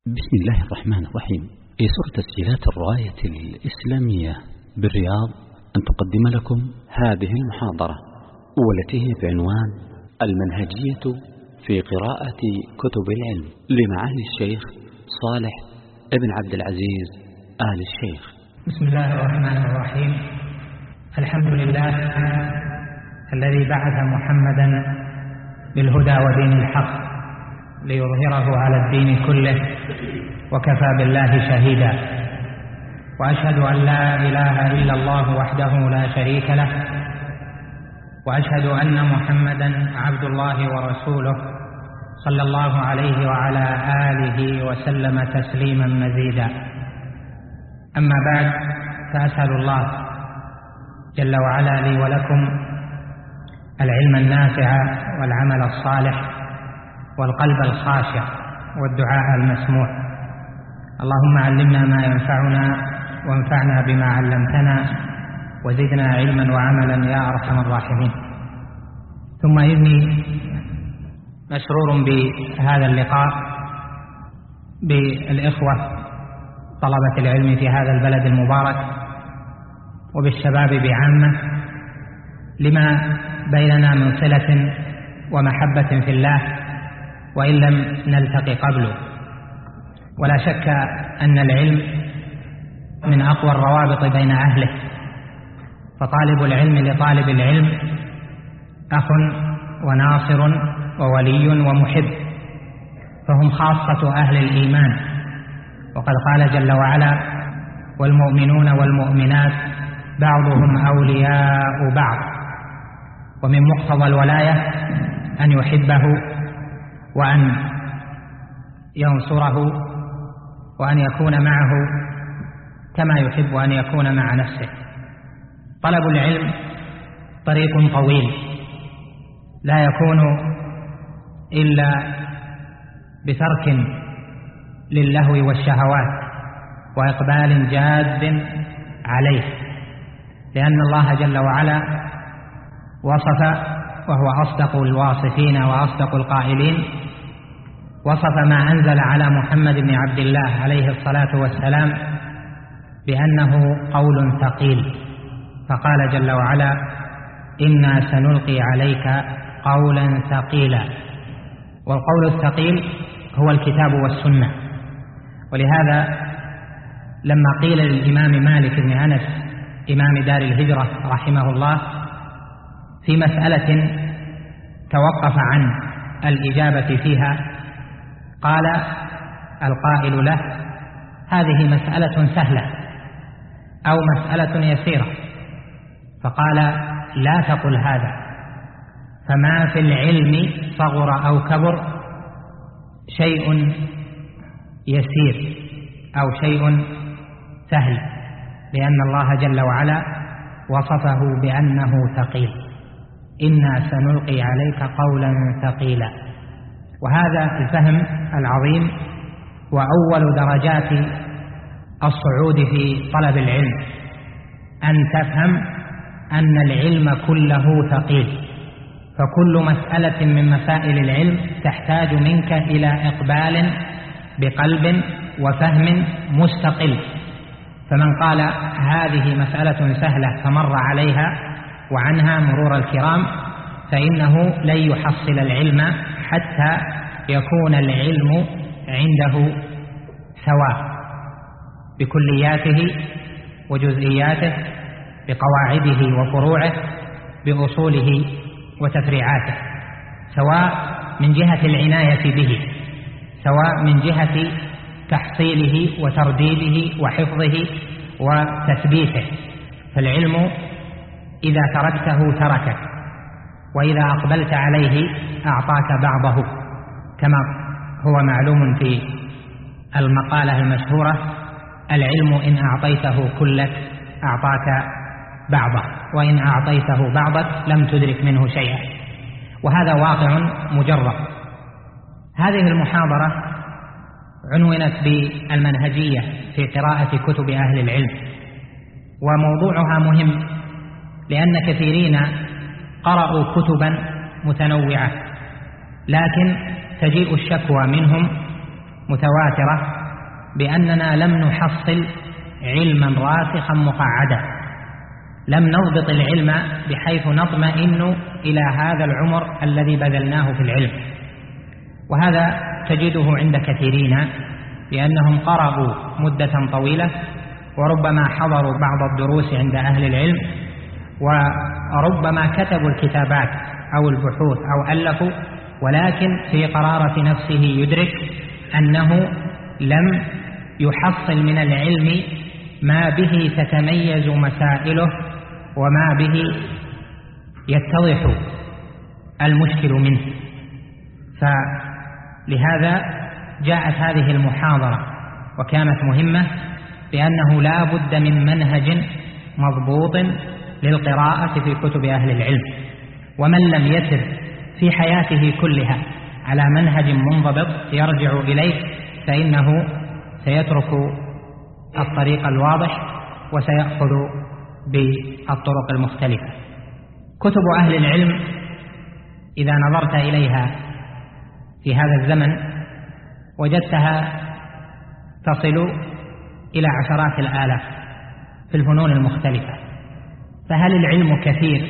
بسم الله الرحمن الرحيم. يسر تسجيلات الراية الإسلامية بالرياض أن تقدم لكم هذه المحاضرة، والتي هي بعنوان المنهجية في قراءة كتب العلم لمعالي الشيخ صالح ابن عبد العزيز آل الشيخ. بسم الله الرحمن الرحيم. الحمد لله الذي بعث محمدا بالهدى ودين الحق ليظهره على الدين كله، وكفى بالله شهيدا. وأشهد أن لا إله إلا الله وحده لا شريك له، وأشهد أن محمدا عبد الله ورسوله صلى الله عليه وعلى آله وسلم تسليما مزيدا. أما بعد، فأسأل الله جل وعلا لي ولكم العلم النافع والعمل الصالح والقلب الخاشع والدعاء المسموع. اللهم علمنا ما ينفعنا وانفعنا بما علمتنا وزدنا علما وعملا يا أرحم الراحمين. ثم إني مسرور بهذا اللقاء بالإخوة طلبة العلم في هذا البلد المبارك وبالشباب بعامة، لما بيننا من صلة ومحبة في الله وإن لم نلتقي قبله. ولا شك أن العلم من أقوى الروابط بين أهله، فطالب العلم لطالب العلم أخ وناصر وولي ومحب، فهم خاصة أهل الإيمان. وقد قال جل وعلا: والمؤمنون والمؤمنات بعضهم أولياء بعض. ومن مقتضى الولاية أن يحبه وأن ينصره وأن يكون معه كما يحب أن يكون مع نفسه. طلب العلم طريق طويل لا يكون إلا بترك للهو والشهوات وإقبال جاد عليه، لأن الله جل وعلا وصف، وهو أصدق الواصفين وأصدق القائلين، وصف ما أنزل على محمد بن عبد الله عليه الصلاة والسلام بأنه قول ثقيل، فقال جل وعلا: إنا سنلقي عليك قولا ثقيلا. والقول الثقيل هو الكتاب والسنة. ولهذا لما قيل للإمام مالك بن أنس إمام دار الهجرة رحمه الله في مسألة توقف عن الإجابة فيها، قال القائل له: هذه مسألة سهلة أو مسألة يسيرة. فقال: لا تقل هذا، فما في العلم صغر أو كبر شيء يسير أو شيء سهل، لأن الله جل وعلا وصفه بأنه ثقيل. إنا سنلقي عليك قولا ثقيلا. وهذا الفهم العظيم وأول درجات الصعود في طلب العلم، أن تفهم أن العلم كله ثقيل، فكل مسألة من مسائل العلم تحتاج منك إلى إقبال بقلب وفهم مستقل. فمن قال هذه مسألة سهلة فمر عليها وعنها مرور الكرام، فإنه لن يحصل العلم حتى يكون العلم عنده سواء بكلياته وجزئياته، بقواعده وفروعه، بأصوله وتفريعاته، سواء من جهة العناية به، سواء من جهة تحصيله وترديده وحفظه وتثبيته. فالعلم إذا تركته تركك، وإذا أقبلت عليه أعطاك بعضه، كما هو معلوم في المقالة المشهورة: العلم إن أعطيته كلك أعطاك بعضه، وإن أعطيته بعضك لم تدرك منه شيئا. وهذا واقع مجرد. هذه المحاضرة عنونت بالمنهجية في قراءة كتب أهل العلم، وموضوعها مهم، لأن كثيرين قرأوا كتبا متنوعة، لكن تجيء الشكوى منهم متواترة بأننا لم نحصل علما راسخا مقعدا، لم نضبط العلم بحيث نطمئن إلى هذا العمر الذي بذلناه في العلم. وهذا تجده عند كثيرين لأنهم قرأوا مدة طويلة وربما حضروا بعض الدروس عند أهل العلم وربما كتبوا الكتابات أو البحوث أو ألفوا، ولكن في قرارة نفسه يدرك أنه لم يحصل من العلم ما به تتميز مسائله وما به يتضح المشكل منه. فلهذا جاءت هذه المحاضرة وكانت مهمة، لأنه لا بد من منهج مضبوط للقراءة في كتب أهل العلم، ومن لم يسر في حياته كلها على منهج منضبط يرجع إليه فإنه سيترك الطريق الواضح وسيأخذ بالطرق المختلفة. كتب أهل العلم إذا نظرت إليها في هذا الزمن وجدتها تصل إلى عشرات الآلاف في الفنون المختلفة. فهل العلم كثير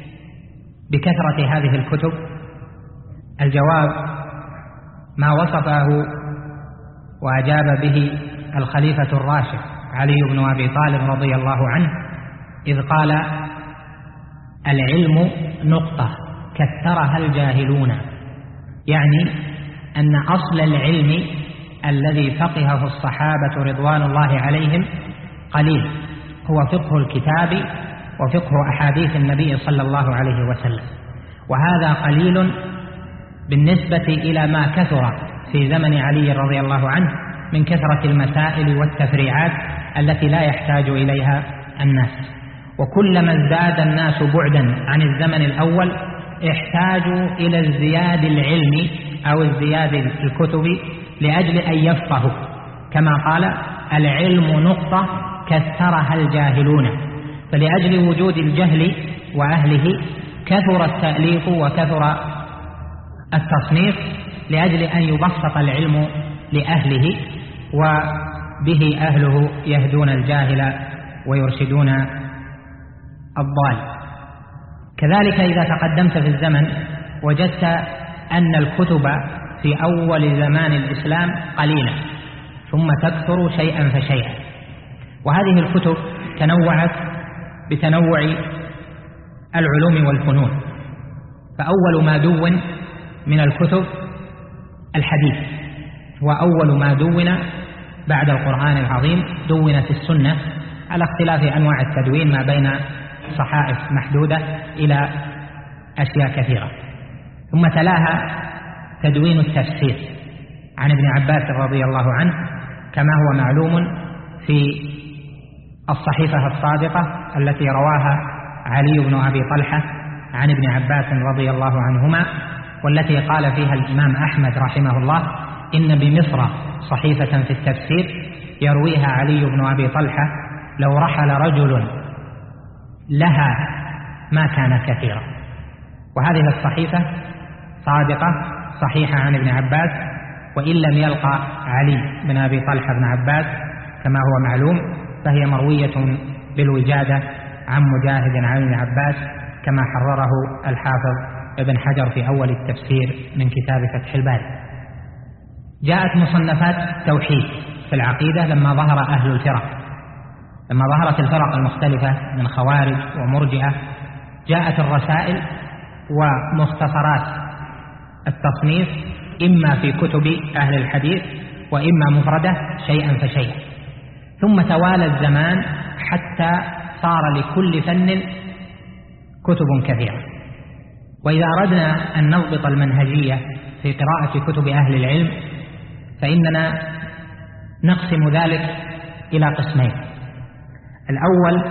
بكثرة هذه الكتب؟ الجواب ما وصفه وأجاب به الخليفة الراشد علي بن أبي طالب رضي الله عنه إذ قال: العلم نقطة كثرها الجاهلون، يعني أن أصل العلم الذي فقهه الصحابة رضوان الله عليهم قليل، هو فقه الكتاب وفقه أحاديث النبي صلى الله عليه وسلم، وهذا قليل بالنسبة إلى ما كثر في زمن علي رضي الله عنه من كثرة المسائل والتفريعات التي لا يحتاج إليها الناس. وكلما ازداد الناس بعدا عن الزمن الأول احتاجوا إلى ازدياد العلم أو ازدياد الكتب لأجل أن يفقهوا، كما قال: العلم نقطة كثرها الجاهلون. فلأجل وجود الجهل وأهله كثر التأليف وكثر التصنيف لأجل أن يبسط العلم لأهله، وبه أهله يهدون الجاهل ويرشدون الضال. كذلك إذا تقدمت في الزمن وجدت أن الكتب في أول زمان الإسلام قليلة ثم تكثر شيئا فشيئا، وهذه الكتب تنوعت بتنوع العلوم والفنون. فأول ما دون من الكتب الحديث، وأول ما دون بعد القرآن العظيم دونت السنة على اختلاف أنواع التدوين ما بين صحائف محدودة إلى أشياء كثيرة. ثم تلاها تدوين التفسير عن ابن عباس رضي الله عنه كما هو معلوم في الصحيفة الصادقة التي رواها علي بن أبي طلحة عن ابن عباس رضي الله عنهما، والتي قال فيها الإمام أحمد رحمه الله: إن بمصر صحيفة في التفسير يرويها علي بن أبي طلحة لو رحل رجل لها ما كان كثيرا. وهذه الصحيفة صادقة صحيحة عن ابن عباس، وإن لم يلقى علي بن أبي طلحة بن عباس كما هو معلوم فهي مروية بالوجادة عن مجاهد عن ابن عباس كما حرره الحافظ ابن حجر في أول التفسير من كتاب فتح الباري. جاءت مصنفات توحيد في العقيدة لما ظهر أهل الفرق، لما ظهرت الفرق المختلفة من خوارج ومرجئة، جاءت الرسائل ومختصرات التصنيف إما في كتب أهل الحديث وإما مفردة شيئا فشيئا. ثم توالى الزمان حتى صار لكل فن كتب كثيرة. وإذا أردنا أن نضبط المنهجية في قراءة كتب أهل العلم فإننا نقسم ذلك إلى قسمين: الأول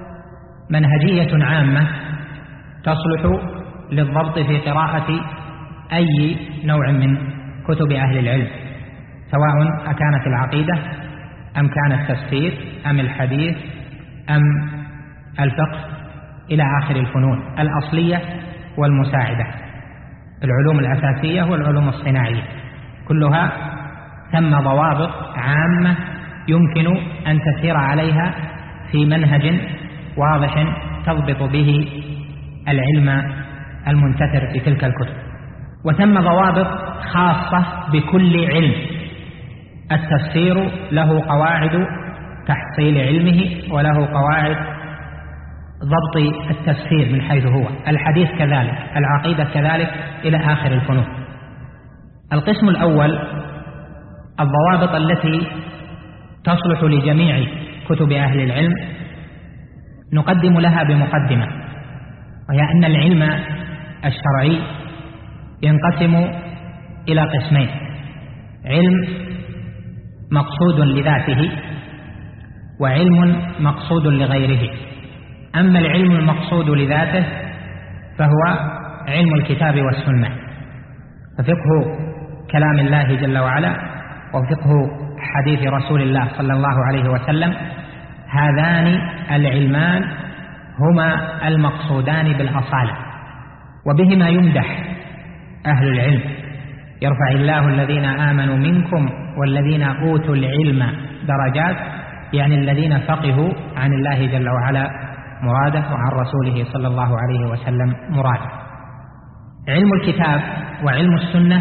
منهجية عامة تصلح للضبط في قراءة أي نوع من كتب أهل العلم، سواء أكانت العقيدة أم كان التفسير أم الحديث أم الفقه إلى آخر الفنون الأصلية والمساعدة، العلوم الأساسية والعلوم الصناعية، كلها ثم ضوابط عامة يمكن أن تسير عليها في منهج واضح تضبط به العلم المنتثر في تلك الكتب. وثم ضوابط خاصة بكل علم. التفسير له قواعد تحصيل علمه، وله قواعد ضبط التفسير من حيث هو، الحديث كذلك، العقيدة كذلك، إلى آخر الفنون. القسم الأول الضوابط التي تصلح لجميع كتب أهل العلم، نقدم لها بمقدمة، وهي أن العلم الشرعي ينقسم إلى قسمين: علم مقصود لذاته، وعلم مقصود لغيره. أما العلم المقصود لذاته فهو علم الكتاب والسنة، ففقه كلام الله جل وعلا وفقه حديث رسول الله صلى الله عليه وسلم، هذان العلمان هما المقصودان بالأصالة، وبهما يمدح أهل العلم: يرفع الله الذين آمنوا منكم والذين أوتوا العلم درجات، يعني الذين فقهوا عن الله جل وعلا مراده، وعن رسوله صلى الله عليه وسلم مراده. علم الكتاب وعلم السنة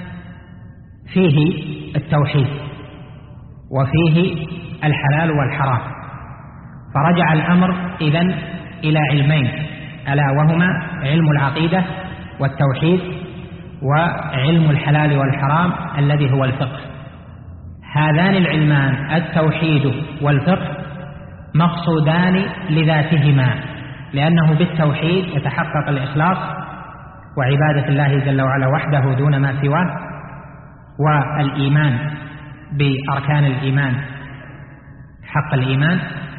فيه التوحيد وفيه الحلال والحرام، فرجع الأمر إذن إلى علمين، ألا وهما علم العقيدة والتوحيد، وعلم الحلال والحرام الذي هو الفقه. هذان العلمان التوحيد والفقه مقصودان لذاتهما، لأنه بالتوحيد يتحقق الإخلاص وعبادة الله جل وعلا وحده دون ما سواه، والإيمان بأركان الإيمان حق الإيمان،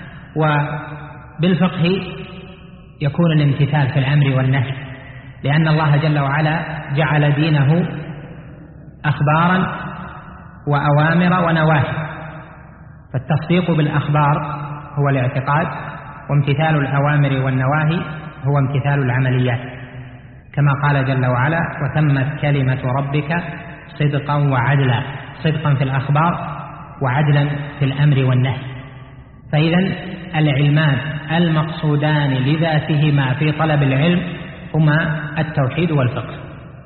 وبالفقه يكون الامتثال في الأمر والنهي، لأن الله جل وعلا جعل دينه أخبارا وأوامر ونواهي، فالتصديق بالأخبار هو الاعتقاد، وامتثال الأوامر والنواهي هو امتثال العمليات، كما قال جل وعلا: وتمت كلمة ربك صدقا وعدلا، صدقا في الأخبار وعدلا في الأمر والنهي. فإذن العلمان المقصودان لذاتهما في طلب العلم هما التوحيد والفقه.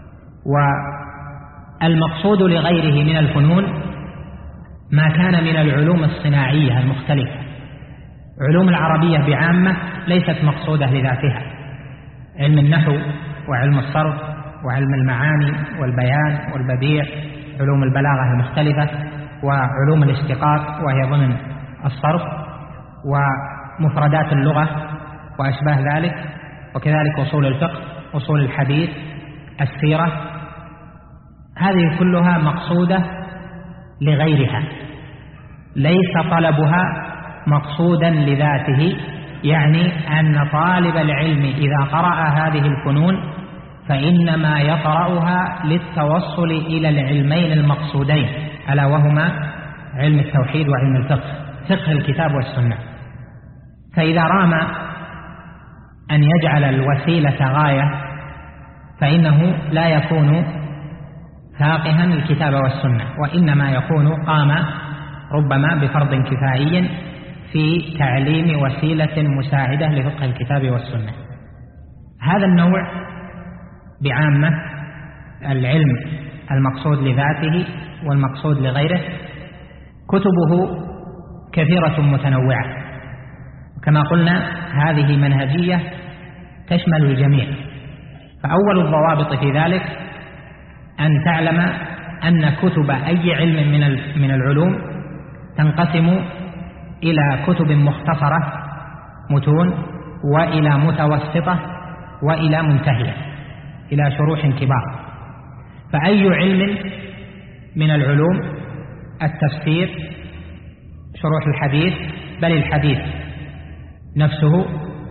والمقصود لغيره من الفنون ما كان من العلوم الصناعية المختلفة. علوم العربية بعامة ليست مقصودة لذاتها: علم النحو وعلم الصرف وعلم المعاني والبيان والبديع، علوم البلاغة المختلفة، وعلوم الاشتقاق وهي ضمن الصرف، ومفردات اللغة وأشباه ذلك، وكذلك أصول الفقه، أصول الحديث، السيرة. هذه كلها مقصودة لغيرها، ليس طلبها مقصودا لذاته، يعني أن طالب العلم إذا قرأ هذه الفنون فإنما يقرأها للتوصل إلى العلمين المقصودين، ألا وهما علم التوحيد وعلم الفقه، فقه الكتاب والسنة. فإذا رام أن يجعل الوسيلة غاية فإنه لا يكون فاقها الكتاب والسنة، وإنما يكون قام ربما بفرض كفائي في تعليم وسيلة مساعدة لفقه الكتاب والسنة. هذا النوع بعامة العلم المقصود لذاته والمقصود لغيره كتبه كثيرة متنوعة، كما قلنا هذه منهجية تشمل الجميع. فأول الضوابط في ذلك أن تعلم أن كتب أي علم من العلوم تنقسم إلى كتب مختصرة متون، وإلى متوسطة، وإلى منتهية، إلى شروح كبار. فأي علم من العلوم، التفسير، شروح الحديث، بل الحديث نفسه،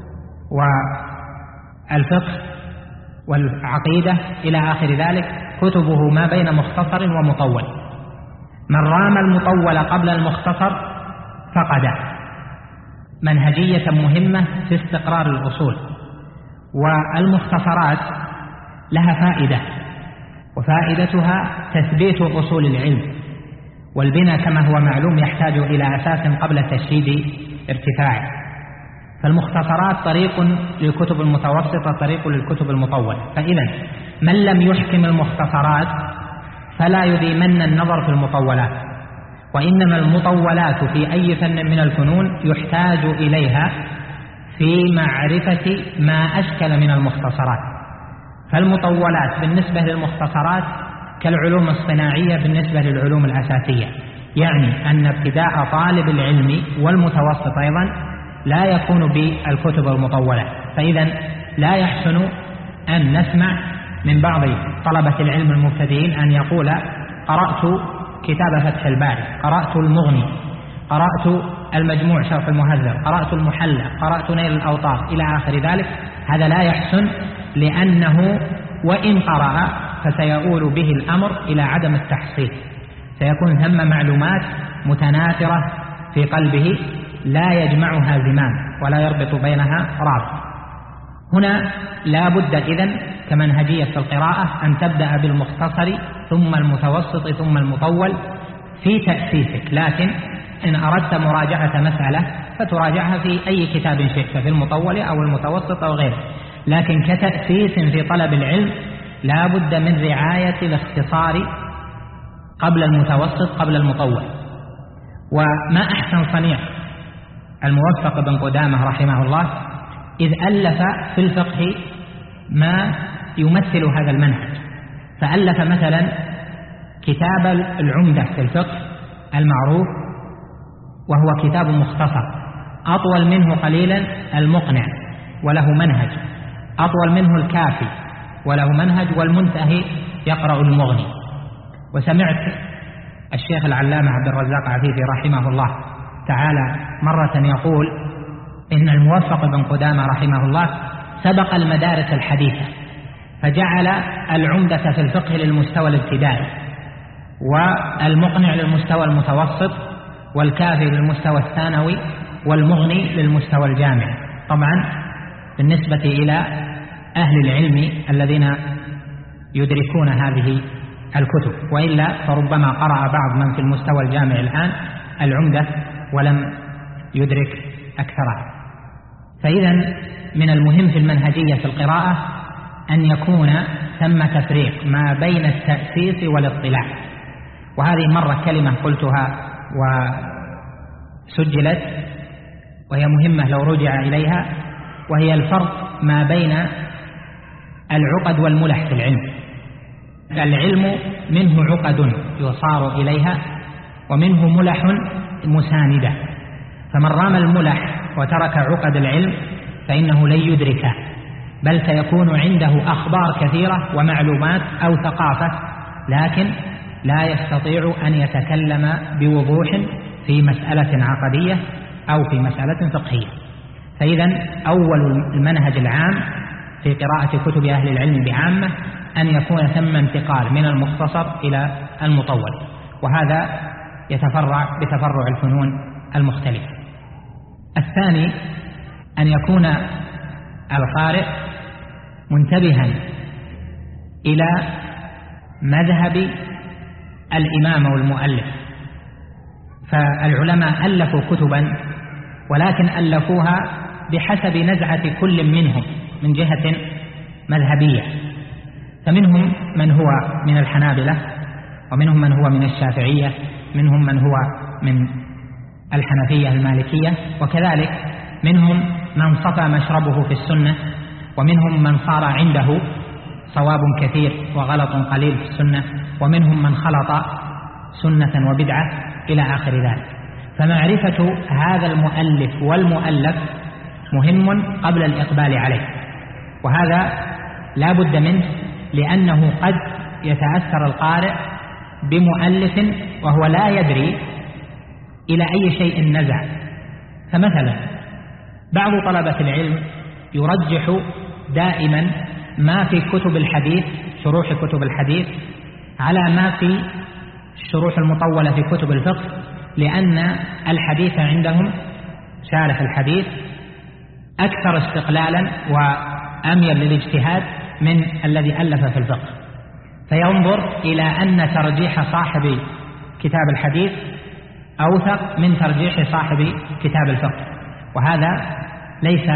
والفقه والعقيدة إلى آخر ذلك، كتبه ما بين مختصر ومطول. من رام المطول قبل المختصر فقد منهجية مهمة في استقرار الأصول. والمختصرات لها فائدة، وفائدتها تثبيت أصول العلم، والبناء كما هو معلوم يحتاج إلى أساس قبل تشييد ارتفاعه. فالمختصرات طريق للكتب المتوسطة، طريق للكتب المطولة. فإذا من لم يحكم المختصرات فلا يديمن النظر في المطولات، وإنما المطولات في أي فن من الفنون يحتاج إليها في معرفة ما أشكل من المختصرات. فالمطولات بالنسبة للمختصرات كالعلوم الصناعية بالنسبة للعلوم الأساسية، يعني أن ابتداء طالب العلم والمتوسط أيضا لا يكون بالكتب المطولة. فإذا لا يحسن أن نسمع من بعض طلبة العلم المبتدئين أن يقول قرأت كتاب فتح الباري، قرأت المغني، قرأت المجموع شرح المهذب، قرأت المحلى، قرأت نيل الأوطار إلى آخر ذلك. هذا لا يحسن، لأنه وإن قرأ فسيؤول به الأمر إلى عدم التحصيل، سيكون ثم معلومات متناثرة في قلبه لا يجمعها زمام ولا يربط بينها رابط. هنا لا بد إذن كمنهجية في القراءة أن تبدأ بالمختصر ثم المتوسط ثم المطول في تأسيسك، لكن إن أردت مراجعة مسألة فتراجعها في أي كتاب شئت، في المطول أو المتوسط أو غيره، لكن كتأسيس في طلب العلم لا بد من رعاية الاختصار قبل المتوسط قبل المطول. وما أحسن صنيع الموفق بن قدامة رحمه الله إذ ألف في الفقه ما يمثل هذا المنهج، فألف مثلا كتاب العمدة في الفقه المعروف، وهو كتاب مختصر، أطول منه قليلا المقنع وله منهج، أطول منه الكافي وله منهج، والمنتهي يقرأ المغني. وسمعت الشيخ العلامة عبد الرزاق عفيفي رحمه الله تعالى مرة يقول إن الموفق بن قدامة رحمه الله سبق المدارس الحديثة، فجعل العمدة في الفقه للمستوى الابتدائي، والمقنع للمستوى المتوسط، والكافي للمستوى الثانوي، والمغني للمستوى الجامعي. طبعا بالنسبة إلى أهل العلم الذين يدركون هذه الكتب، وإلا فربما قرأ بعض من في المستوى الجامعي الآن العمدة ولم يدرك أكثرها. فإذا من المهم في المنهجية في القراءة أن يكون ثم تفريق ما بين التأسيس والاطلاع. وهذه مرة كلمة قلتها وسجلت وهي مهمة لو رجع إليها، وهي الفرق ما بين العقد والملح في العلم. العلم منه عقد يصار إليها ومنه ملح مساندة، فمن رام الملح وترك عقد العلم فإنه لن يدركه، بل سيكون عنده أخبار كثيرة ومعلومات أو ثقافة، لكن لا يستطيع أن يتكلم بوضوح في مسألة عقدية أو في مسألة فقهية. فإذا أول المنهج العام في قراءة كتب أهل العلم بعامة أن يكون ثم انتقال من المختصر إلى المطول، وهذا يتفرع بتفرع الفنون المختلفة. الثاني أن يكون القارئ منتبها إلى مذهب الإمام والمؤلف. فالعلماء ألفوا كتبا ولكن ألفوها بحسب نزعة كل منهم من جهة مذهبية، فمنهم من هو من الحنابلة، ومنهم من هو من الشافعية، منهم من هو من الحنفية المالكية، وكذلك منهم من صفى مشربه في السنة، ومنهم من صار عنده صواب كثير وغلط قليل في السنة، ومنهم من خلط سنة وبدعة إلى آخر ذلك. فمعرفة هذا المؤلف والمؤلف مهم قبل الإقبال عليه، وهذا لا بد منه، لأنه قد يتأثر القارئ بمؤلف وهو لا يدري إلى أي شيء نزع. فمثلا بعض طلبة العلم يرجح دائما ما في كتب الحديث، شروح كتب الحديث، على ما في الشروح المطولة في كتب الفقه، لأن الحديث عندهم شارح الحديث أكثر استقلالا وأميل للاجتهاد من الذي ألف في الفقه، فينظر إلى أن ترجيح صاحب كتاب الحديث أوثق من ترجيح صاحب كتاب الفقه، وهذا ليس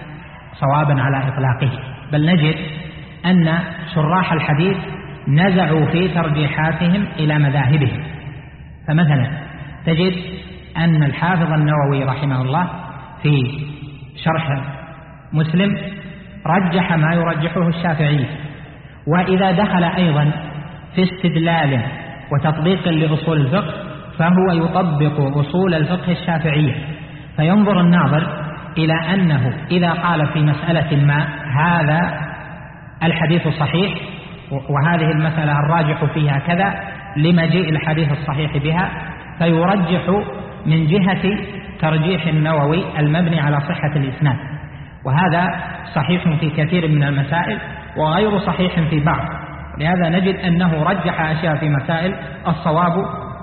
صوابا على إطلاقه، بل نجد أن شراح الحديث نزعوا في ترجيحاتهم إلى مذاهبهم. فمثلا تجد أن الحافظ النووي رحمه الله في شرح مسلم رجح ما يرجحه الشافعي، وإذا دخل أيضا في استدلال وتطبيق لأصول الفقه فهو يطبق أصول الفقه الشافعية، فينظر الناظر إلى أنه إذا قال في مسألة ما هذا الحديث صحيح وهذه المسألة الراجح فيها كذا لمجيء الحديث الصحيح بها، فيرجح من جهة ترجيح النووي المبني على صحة الإسناد، وهذا صحيح في كثير من المسائل وغير صحيح في بعض. لهذا نجد أنه رجح أشياء في مسائل الصواب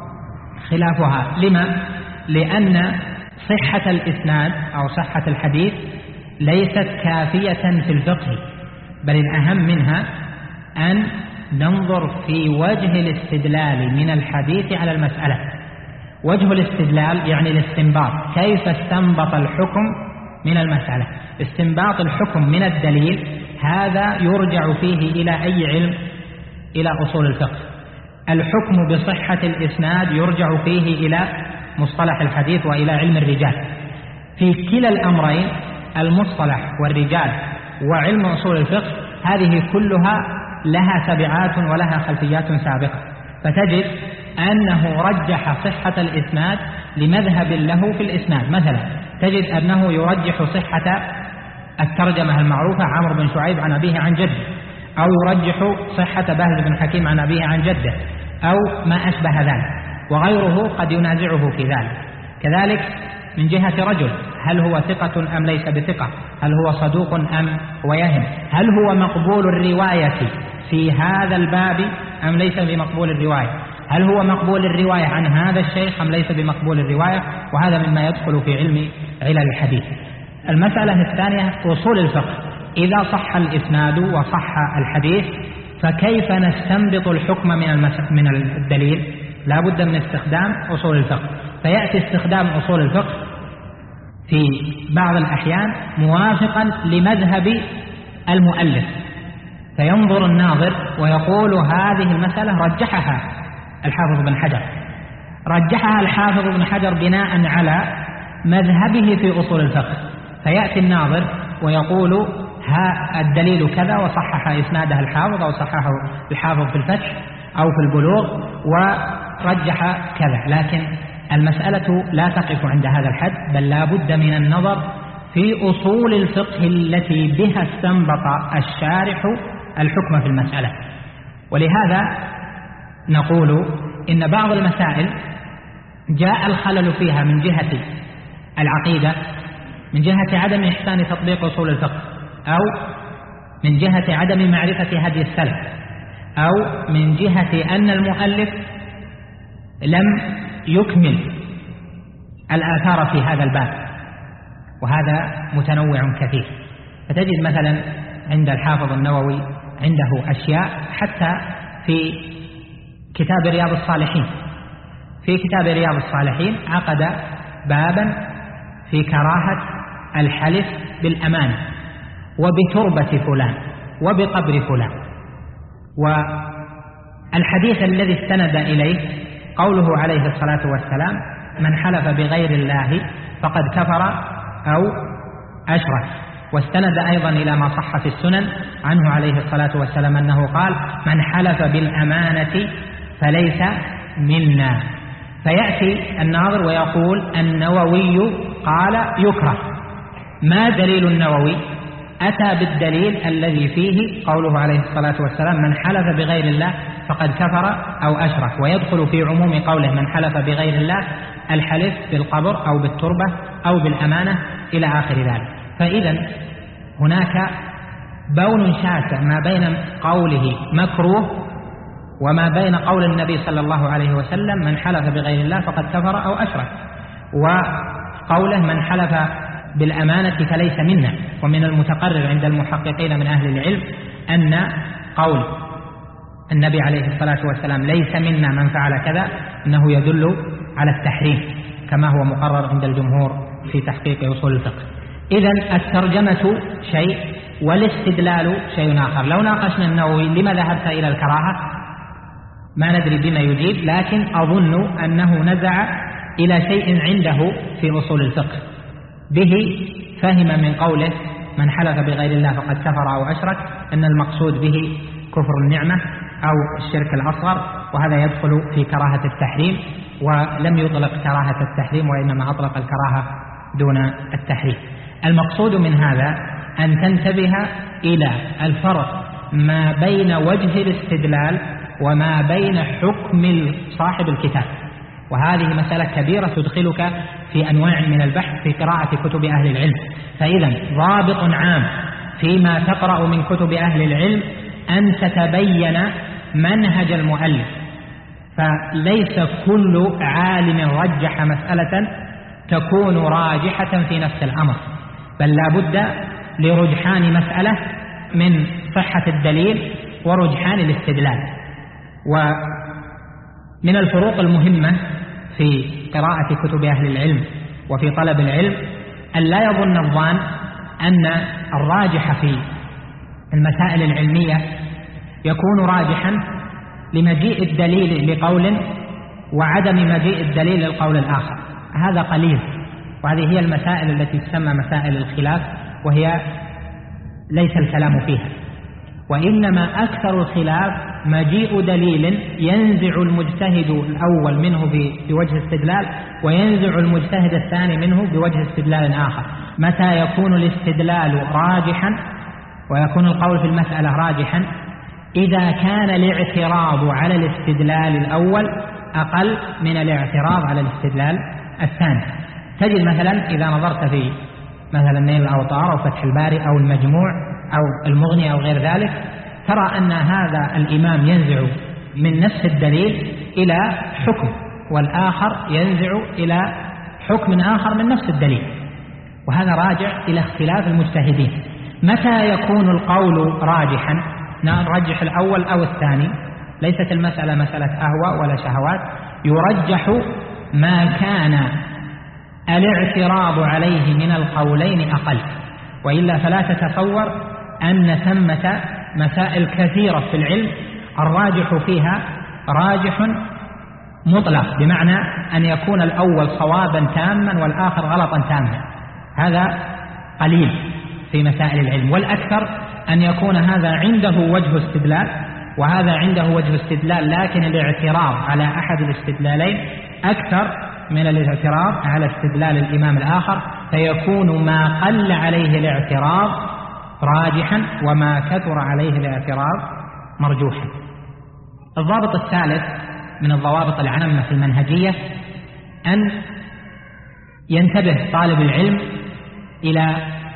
خلافها. لما؟ لأن صحة الإسناد أو صحة الحديث ليست كافية في الفقه، بل الأهم منها أن ننظر في وجه الاستدلال من الحديث على المسألة. وجه الاستدلال يعني الاستنباط، كيف استنبط الحكم من المسألة. استنباط الحكم من الدليل هذا يرجع فيه إلى أي علم؟ إلى أصول الفقه. الحكم بصحة الإسناد يرجع فيه إلى مصطلح الحديث وإلى علم الرجال. في كلا الأمرين المصطلح والرجال وعلم أصول الفقه هذه كلها لها تبعات ولها خلفيات سابقة، فتجد أنه رجح صحة الإسناد لمذهب له في الإسناد. مثلا تجد أنه يرجح صحة الترجمة المعروفة عمرو بن شعيب عن أبيه عن جده، أو يرجح صحة بهز بن حكيم عن أبيه عن جده، أو ما أشبه ذلك، وغيره قد ينازعه في ذلك. كذلك من جهة رجل، هل هو ثقة أم ليس بثقة؟ هل هو صدوق أم هو يهم؟ هل هو مقبول الرواية في هذا الباب أم ليس بمقبول الرواية؟ هل هو مقبول الرواية عن هذا الشيخ أم ليس بمقبول الرواية؟ وهذا مما يدخل في علم علل الحديث. المسألة الثانية أصول الفقه. إذا صح الإسناد وصح الحديث فكيف نستنبط الحكم من الدليل؟ لا بد من استخدام أصول الفقه، فيأتي استخدام أصول الفقه في بعض الأحيان موافقا لمذهب المؤلف، فينظر الناظر ويقول هذه المسألة رجحها الحافظ بن حجر، رجحها الحافظ بن حجر بناء على مذهبه في أصول الفقه، فيأتي الناظر ويقول ها الدليل كذا وصحح إسناده الحافظ أو صححه الحافظ في الفتح أو في البلوغ ورجح كذا. لكن المسألة لا تقف عند هذا الحد، بل لا بد من النظر في أصول الفقه التي بها استنبط الشارح الحكم في المسألة. ولهذا نقول إن بعض المسائل جاء الخلل فيها من جهة العقيدة، من جهة عدم إحسان تطبيق أصول الفقه، أو من جهة عدم معرفة هدي السلف، أو من جهة أن المؤلف لم يكمل الآثار في هذا الباب، وهذا متنوع كثير. فتجد مثلا عند الحافظ النووي عنده أشياء حتى في كتاب رياض الصالحين. في كتاب رياض الصالحين عقد بابا في كراهة الحلف بالأمانة وبتربة فلان وبقبر فلان، والحديث الذي استند إليه قوله عليه الصلاة والسلام من حلف بغير الله فقد كفر أو أشرك، واستند أيضا إلى ما صح في السنن عنه عليه الصلاة والسلام أنه قال من حلف بالأمانة فليس منا. فيأتي الناظر ويقول النووي قال يكره. ما دليل النووي؟ أتى بالدليل الذي فيه قوله عليه الصلاة والسلام من حلف بغير الله فقد كفر أو أشرك، ويدخل في عموم قوله من حلف بغير الله الحلف بالقبر أو بالتربة أو بالأمانة إلى آخر ذلك. فإذا هناك بون شاسع ما بين قوله مكروه وما بين قول النبي صلى الله عليه وسلم من حلف بغير الله فقد كفر أو أشرك، وقوله من حلف بالأمانة فليس منا. ومن المتقرر عند المحققين من أهل العلم أن قول النبي عليه الصلاة والسلام ليس منا من فعل كذا أنه يدل على التحريم كما هو مقرر عند الجمهور في تحقيق أصول الفقه. إذن الترجمة شيء والاستدلال شيء آخر. لو ناقشنا النووي لما ذهبت إلى الكراهة ما ندري بما يجيب، لكن أظن أنه نزع إلى شيء عنده في أصول الفقه به فهم من قوله من حلف بغير الله فقد كفر أو أشرك أن المقصود به كفر النعمة أو الشرك الأصغر، وهذا يدخل في كراهة التحريم، ولم يطلق كراهة التحريم وإنما أطلق الكراهة دون التحريم. المقصود من هذا أن تنتبه إلى الفرق ما بين وجه الاستدلال وما بين حكم صاحب الكتاب، وهذه مسألة كبيرة تدخلك في أنواع من البحث في قراءة كتب أهل العلم. فإذا ضابط عام فيما تقرأ من كتب أهل العلم أن تتبين منهج المؤلف، فليس كل عالم رجح مسألة تكون راجحة في نفس الأمر، بل لا بد لرجحان مسألة من صحة الدليل ورجحان الاستدلال. ومن الفروق المهمة في قراءة كتب أهل العلم وفي طلب العلم أن لا يظن الظان أن الراجح في المسائل العلمية يكون راجحا لمجيء الدليل لقول وعدم مجيء الدليل للقول الآخر، هذا قليل، وهذه هي المسائل التي تسمى مسائل الخلاف، وهي ليس الكلام فيها، وإنما أكثر الخلاف مجيء دليل ينزع المجتهد الأول منه بوجه استدلال وينزع المجتهد الثاني منه بوجه استدلال آخر. متى يكون الاستدلال راجحا ويكون القول في المسألة راجحا؟ إذا كان الاعتراض على الاستدلال الأول أقل من الاعتراض على الاستدلال الثاني. تجد مثلا إذا نظرت في مثلا نيل الأوطار أو فتح الباري أو المجموع أو المغني أو غير ذلك، ترى أن هذا الإمام ينزع من نفس الدليل إلى حكم، والآخر ينزع إلى حكم آخر من نفس الدليل، وهذا راجع إلى اختلاف المجتهدين. متى يكون القول راجحا؟ نرجح الأول أو الثاني، ليست المسألة مسألة أهوى ولا شهوات، يرجح ما كان الاعتراض عليه من القولين أقل، وإلا فلا تتصور أن ثمة مسائل كثيرة في العلم الراجح فيها راجح مطلق، بمعنى أن يكون الأول صوابا تاما والآخر غلطا تاما، هذا قليل في مسائل العلم. والأكثر أن يكون هذا عنده وجه استدلال وهذا عنده وجه استدلال، لكن الاعتراض على أحد الاستدلالين أكثر من الاعتراض على استدلال الإمام الآخر، فيكون ما قل عليه الاعتراض راجحا وما كثر عليه الاعتراض مرجوحا. الضابط الثالث من الضوابط العامة في المنهجية أن ينتبه طالب العلم إلى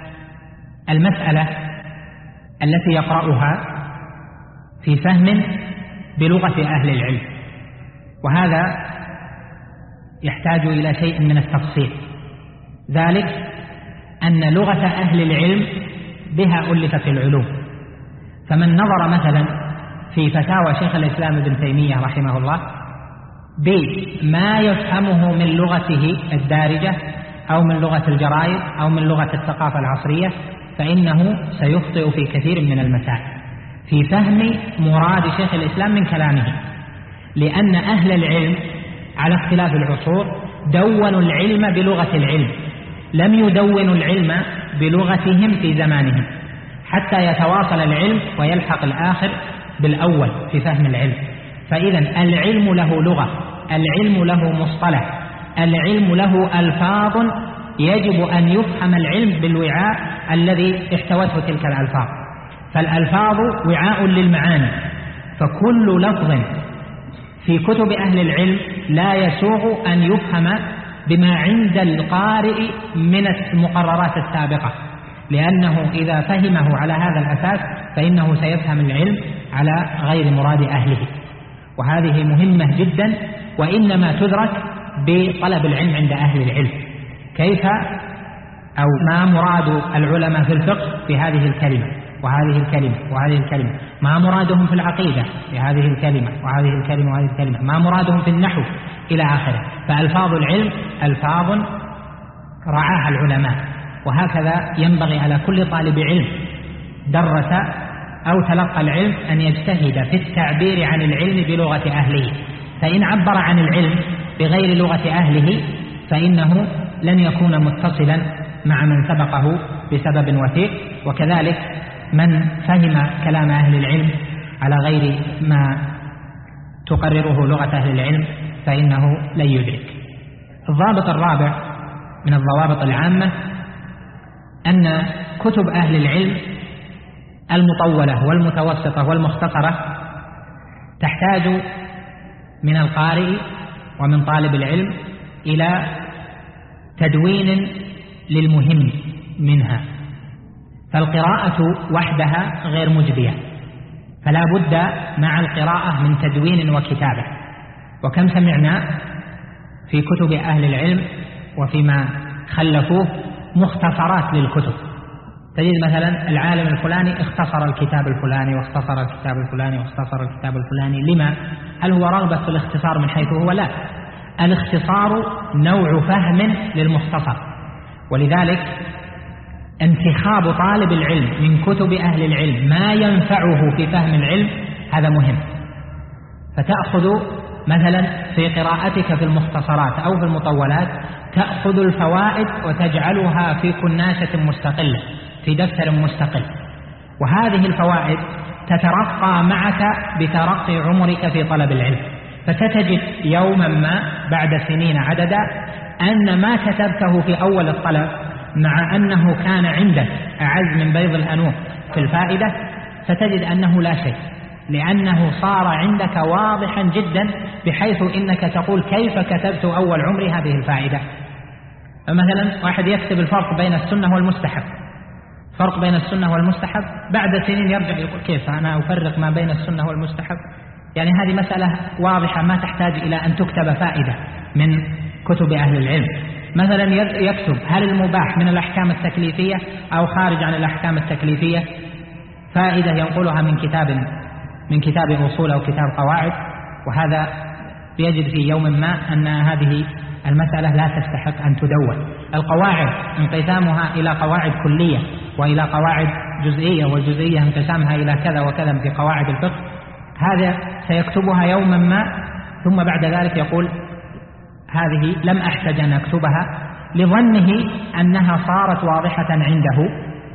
المسألة التي يقرأها في فهم بلغة أهل العلم، وهذا يحتاج إلى شيء من التفصيل، ذلك أن لغة أهل العلم بها ألفت العلوم. فمن نظر مثلا في فتاوى شيخ الإسلام ابن تيمية رحمه الله بما يفهمه من لغته الدارجة أو من لغة الجرائد أو من لغة الثقافة العصرية، فإنه سيخطئ في كثير من المسائل في فهم مراد شيخ الإسلام من كلامه، لأن أهل العلم على اختلاف العصور دونوا العلم بلغة العلم، لم يدونوا العلم بلغتهم في زمانهم، حتى يتواصل العلم ويلحق الآخر بالأول في فهم العلم. فإذا العلم له لغة، العلم له مصطلح، العلم له ألفاظ يجب أن يفهم العلم بالوعاء الذي احتوته تلك الألفاظ، فالألفاظ وعاء للمعاني، فكل لفظ في كتب أهل العلم لا يسوغ أن يفهم بما عند القارئ من المقررات السابقة، لأنه إذا فهمه على هذا الأساس فإنه سيفهم العلم على غير مراد أهله، وهذه مهمة جدا، وإنما تدرك بطلب العلم عند أهل العلم. كيف أو ما مراد العلماء في الفقه في هذه الكلمة وهذه الكلمة وهذه الكلمة، ما مرادهم في العقيدة في هذه الكلمة وهذه الكلمة وهذه الكلمة، ما مرادهم في النحو إلى آخره. فألفاظ العلم ألفاظ رعاها العلماء، وهكذا ينبغي على كل طالب علم درس أو تلقى العلم أن يجتهد في التعبير عن العلم بلغة أهله، فإن عبر عن العلم بغير لغة أهله فإنه لن يكون متصلا مع من سبقه بسبب وثيق. وكذلك من فهم كلام أهل العلم على غير ما تقرره لغة أهل العلم فإنه لن يدرك. الضابط الرابع من الضوابط العامة أن كتب أهل العلم المطولة والمتوسطة والمختصرة تحتاج من القارئ ومن طالب العلم إلى تدوين للمهم منها، فالقراءة وحدها غير مجدية، فلا بد مع القراءة من تدوين وكتابة. وكم سمعنا في كتب أهل العلم وفيما خلفوه مختصرات للكتب، تجد مثلا العالم الفلاني اختصر الكتاب الفلاني واختصر الكتاب الفلاني واختصر الكتاب الفلاني. لما؟ هل هو رغبة في الاختصار من حيث هو؟ لا، الاختصار نوع فهم للمختصر، ولذلك انتخاب طالب العلم من كتب أهل العلم ما ينفعه في فهم العلم هذا مهم. فتأخذ مثلا في قراءتك في المختصرات أو في المطولات تأخذ الفوائد وتجعلها في كناسة مستقلة في دفتر مستقل، وهذه الفوائد تترقى معك بترقي عمرك في طلب العلم، فتجد يوما ما بعد سنين عددا أن ما كتبته في أول الطلب مع أنه كان عندك أعز من بيض الأنوف في الفائدة فتجد أنه لا شيء، لأنه صار عندك واضحا جدا بحيث إنك تقول كيف كتبت أول عمري هذه الفائدة. مثلا واحد يكتب الفرق بين السنة والمستحب، فرق بين السنة والمستحب، بعد سنين يرجع يقول كيف أنا أفرق ما بين السنة والمستحب؟ يعني هذه مسألة واضحة ما تحتاج إلى أن تكتب فائدة من كتب أهل العلم. مثلا يكتب هل المباح من الأحكام التكليفية أو خارج عن الأحكام التكليفية، فائدة ينقلها من كتاب أصول أو كتاب قواعد، وهذا يجد في يوم ما أن هذه المسألة لا تستحق أن تدون. القواعد انقسامها إلى قواعد كلية وإلى قواعد جزئية، والجزئية انقسامها إلى كذا وكذا في قواعد الفقه، هذا سيكتبها يوما ما ثم بعد ذلك يقول هذه لم أحتاج أن أكتبها، لظنه أنها صارت واضحة عنده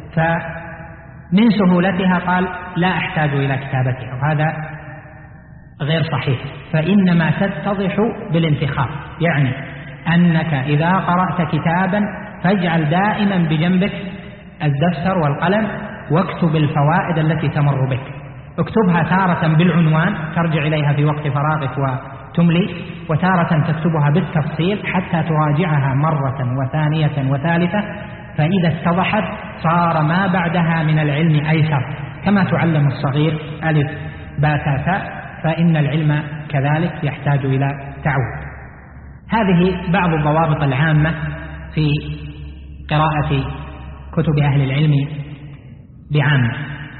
فمن سهولتها قال لا أحتاج إلى كتابتها، وهذا غير صحيح. فإنما تتضح بالانتخاب، يعني أنك إذا قرأت كتابا فاجعل دائما بجنبك الدفتر والقلم واكتب الفوائد التي تمر بك، اكتبها تارة بالعنوان ترجع إليها في وقت فراغك وتملي، وتارة تكتبها بالتفصيل حتى تراجعها مرة وثانية وثالثة، فإذا اتضحت صار ما بعدها من العلم أيسر، كما تعلم الصغير ألف باء تاء ثاء، فإن العلم كذلك يحتاج إلى تعود. هذه بعض الضوابط العامة في قراءة كتب أهل العلم بعامة.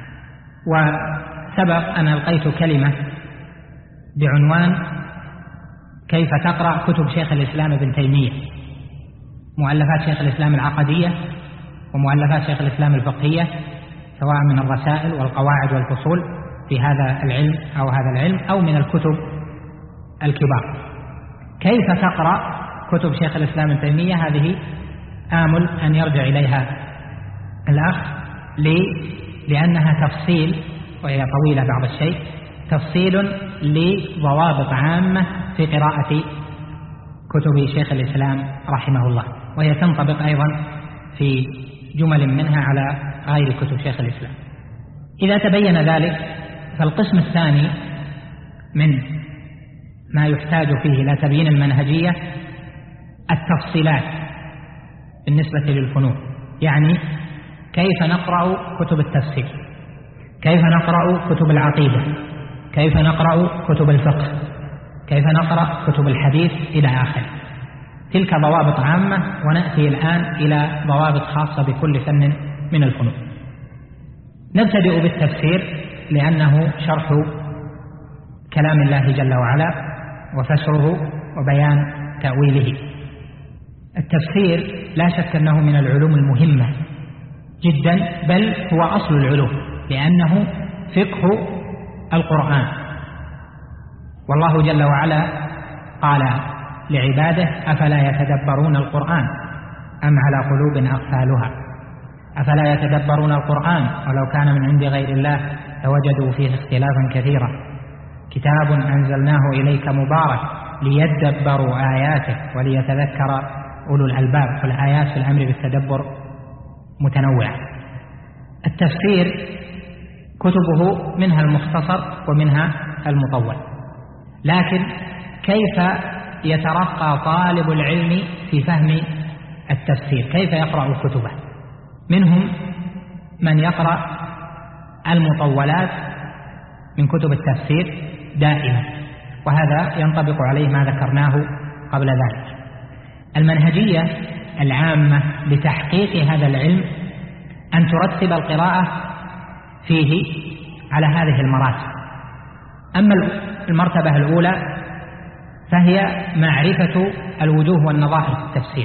وسبق أن ألقيت كلمة بعنوان كيف تقرأ كتب شيخ الإسلام ابن تيمية، مؤلفات شيخ الإسلام العقدية ومؤلفات شيخ الإسلام الفقهية، سواء من الرسائل والقواعد والفصول في هذا العلم أو هذا العلم أو من الكتب الكبار. كيف تقرأ كتب شيخ الإسلام ابن تيمية؟ هذه آمل أن يرجع إليها الأخ لأنها تفصيل، وهي طويلة بعض الشيء، تفصيل لضوابط عامة في قراءة كتب شيخ الإسلام رحمه الله، وهي تنطبق أيضا في جمل منها على غير كتب شيخ الإسلام. إذا تبين ذلك فالقسم الثاني من ما يحتاج فيه إلى تبيين المنهجية التفصيلات بالنسبة للفنون، يعني كيف نقرأ كتب التفسير، كيف نقرأ كتب العقيدة، كيف نقرأ كتب الفقه، كيف نقرأ كتب الحديث إلى آخره. تلك ضوابط عامة، ونأتي الآن إلى ضوابط خاصة بكل فن من الفنون. نبتدئ بالتفسير لأنه شرح كلام الله جل وعلا وفسره وبيان تأويله. التفسير لا شك أنه من العلوم المهمة جدا، بل هو أصل العلوم، لأنه فقه القرآن. والله جل وعلا قال لعباده: أفلا يتدبرون القرآن أم على قلوب أقفالها. أفلا يتدبرون القرآن ولو كان من عند غير الله لوجدوا فيه اختلافا كثيرا. كتاب أنزلناه إليك مبارك ليدبروا آياته وليتذكر أولو الألباب. والآيات في الأمر بالتدبر متنوعة. التفسير كتبه منها المختصر ومنها المطول، لكن كيف يترقى طالب العلم في فهم التفسير؟ كيف يقرأ كتبه؟ منهم من يقرأ المطولات من كتب التفسير دائما، وهذا ينطبق عليه ما ذكرناه قبل ذلك. المنهجية العامة لتحقيق هذا العلم أن ترتب القراءة فيه على هذه المراتب. أما المرتبة الأولى فهي معرفة الوجوه والنظائر في التفسير.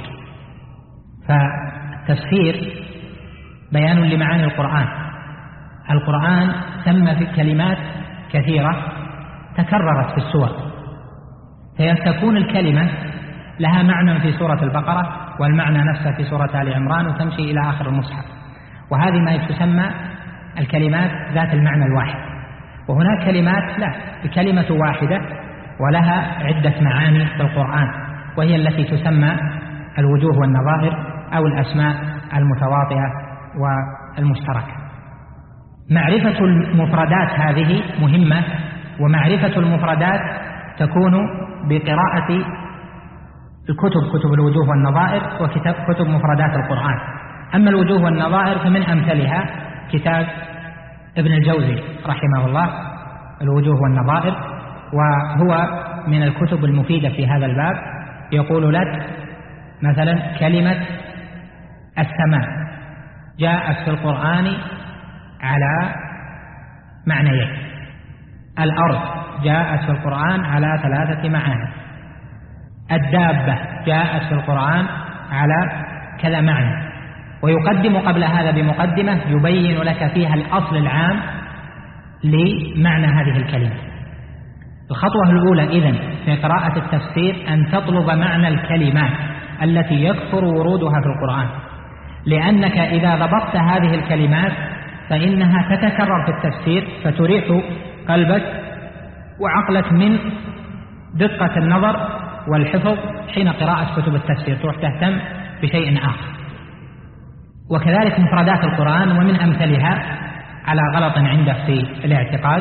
فالتفسير بيان لمعاني القرآن. القرآن تم في كلمات كثيرة تكررت في السور، فيكون الكلمة لها معنى في سورة البقرة والمعنى نفسه في سورة آل عمران وتمشي إلى آخر المصحف، وهذه ما تسمى الكلمات ذات المعنى الواحد. وهناك كلمات لا، بكلمة واحدة ولها عدة معاني في القرآن، وهي التي تسمى الوجوه والنظائر أو الأسماء المتواطئة والمشتركة. معرفة المفردات هذه مهمة، ومعرفة المفردات تكون بقراءة كتب الوجوه والنظائر وكتب مفردات القرآن. أما الوجوه والنظائر فمن أمثلها كتاب ابن الجوزي رحمه الله الوجوه والنظائر، وهو من الكتب المفيدة في هذا الباب. يقول لك مثلا كلمة السماء جاءت في القرآن على معنيين، الأرض جاءت في القرآن على 3 معاني، الدابة جاءت في القرآن على كذا معنى، ويقدم قبل هذا بمقدمة يبين لك فيها الأصل العام لمعنى هذه الكلمة. الخطوة الأولى إذن في قراءة التفسير أن تطلب معنى الكلمات التي يكثر ورودها في القرآن، لأنك إذا ضبطت هذه الكلمات فإنها تتكرر في التفسير فتريح قلبك وعقلك من دقة النظر والحفظ حين قراءة كتب التفسير، تروح تهتم بشيء آخر. وكذلك مفردات القرآن، ومن أمثلها على غلط عنده في الاعتقاد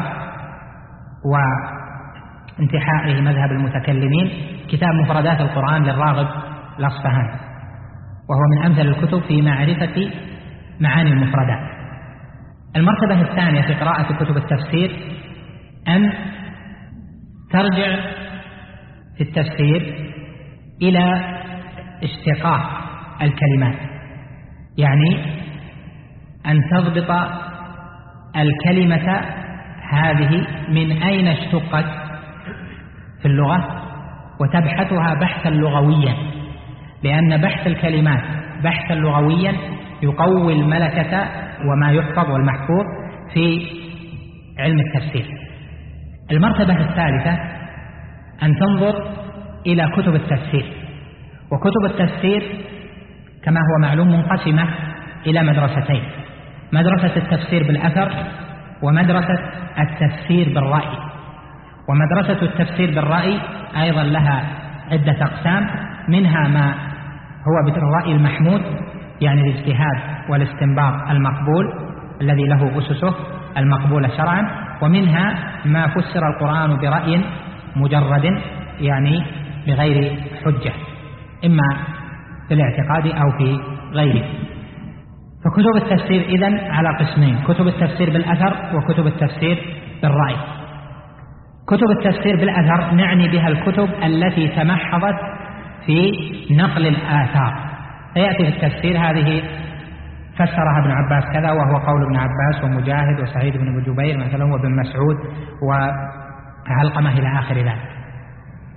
وانتحائه مذهب المتكلمين كتاب مفردات القرآن للراغب الأصفهاني، وهو من أمثل الكتب في معرفة معاني المفردات. المرتبة الثانية في قراءة كتب التفسير أن ترجع في التفسير إلى اشتقاق الكلمات، يعني أن تضبط الكلمة هذه من أين اشتقت في اللغة وتبحثها بحثا لغويا، لأن بحث الكلمات بحثا لغويا يقوي الملكة وما يحفظ والمحفوظ في علم التفسير. المرتبة الثالثة أن تنظر إلى كتب التفسير، وكتب التفسير كما هو معلوم منقسمة إلى مدرستين: مدرسة التفسير بالأثر ومدرسة التفسير بالرأي. ومدرسة التفسير بالرأي أيضا لها عدة أقسام، منها ما هو بالرأي المحمود يعني الاجتهاد والاستنباط المقبول الذي له أسسه المقبولة شرعا، ومنها ما فسر القرآن برأي مجرد يعني بغير حجة إما في الاعتقاد أو في غيره. فكتب التفسير إذن على قسمين: كتب التفسير بالأثر وكتب التفسير بالرأي. كتب التفسير بالأثر نعني بها الكتب التي تمحضت في نقل الآثار، فيأتي في التفسير هذه فسرها ابن عباس كذا وهو قول ابن عباس ومجاهد وسعيد بن جبير مثلا وابن مسعود وعلقمة إلى آخر ذلك.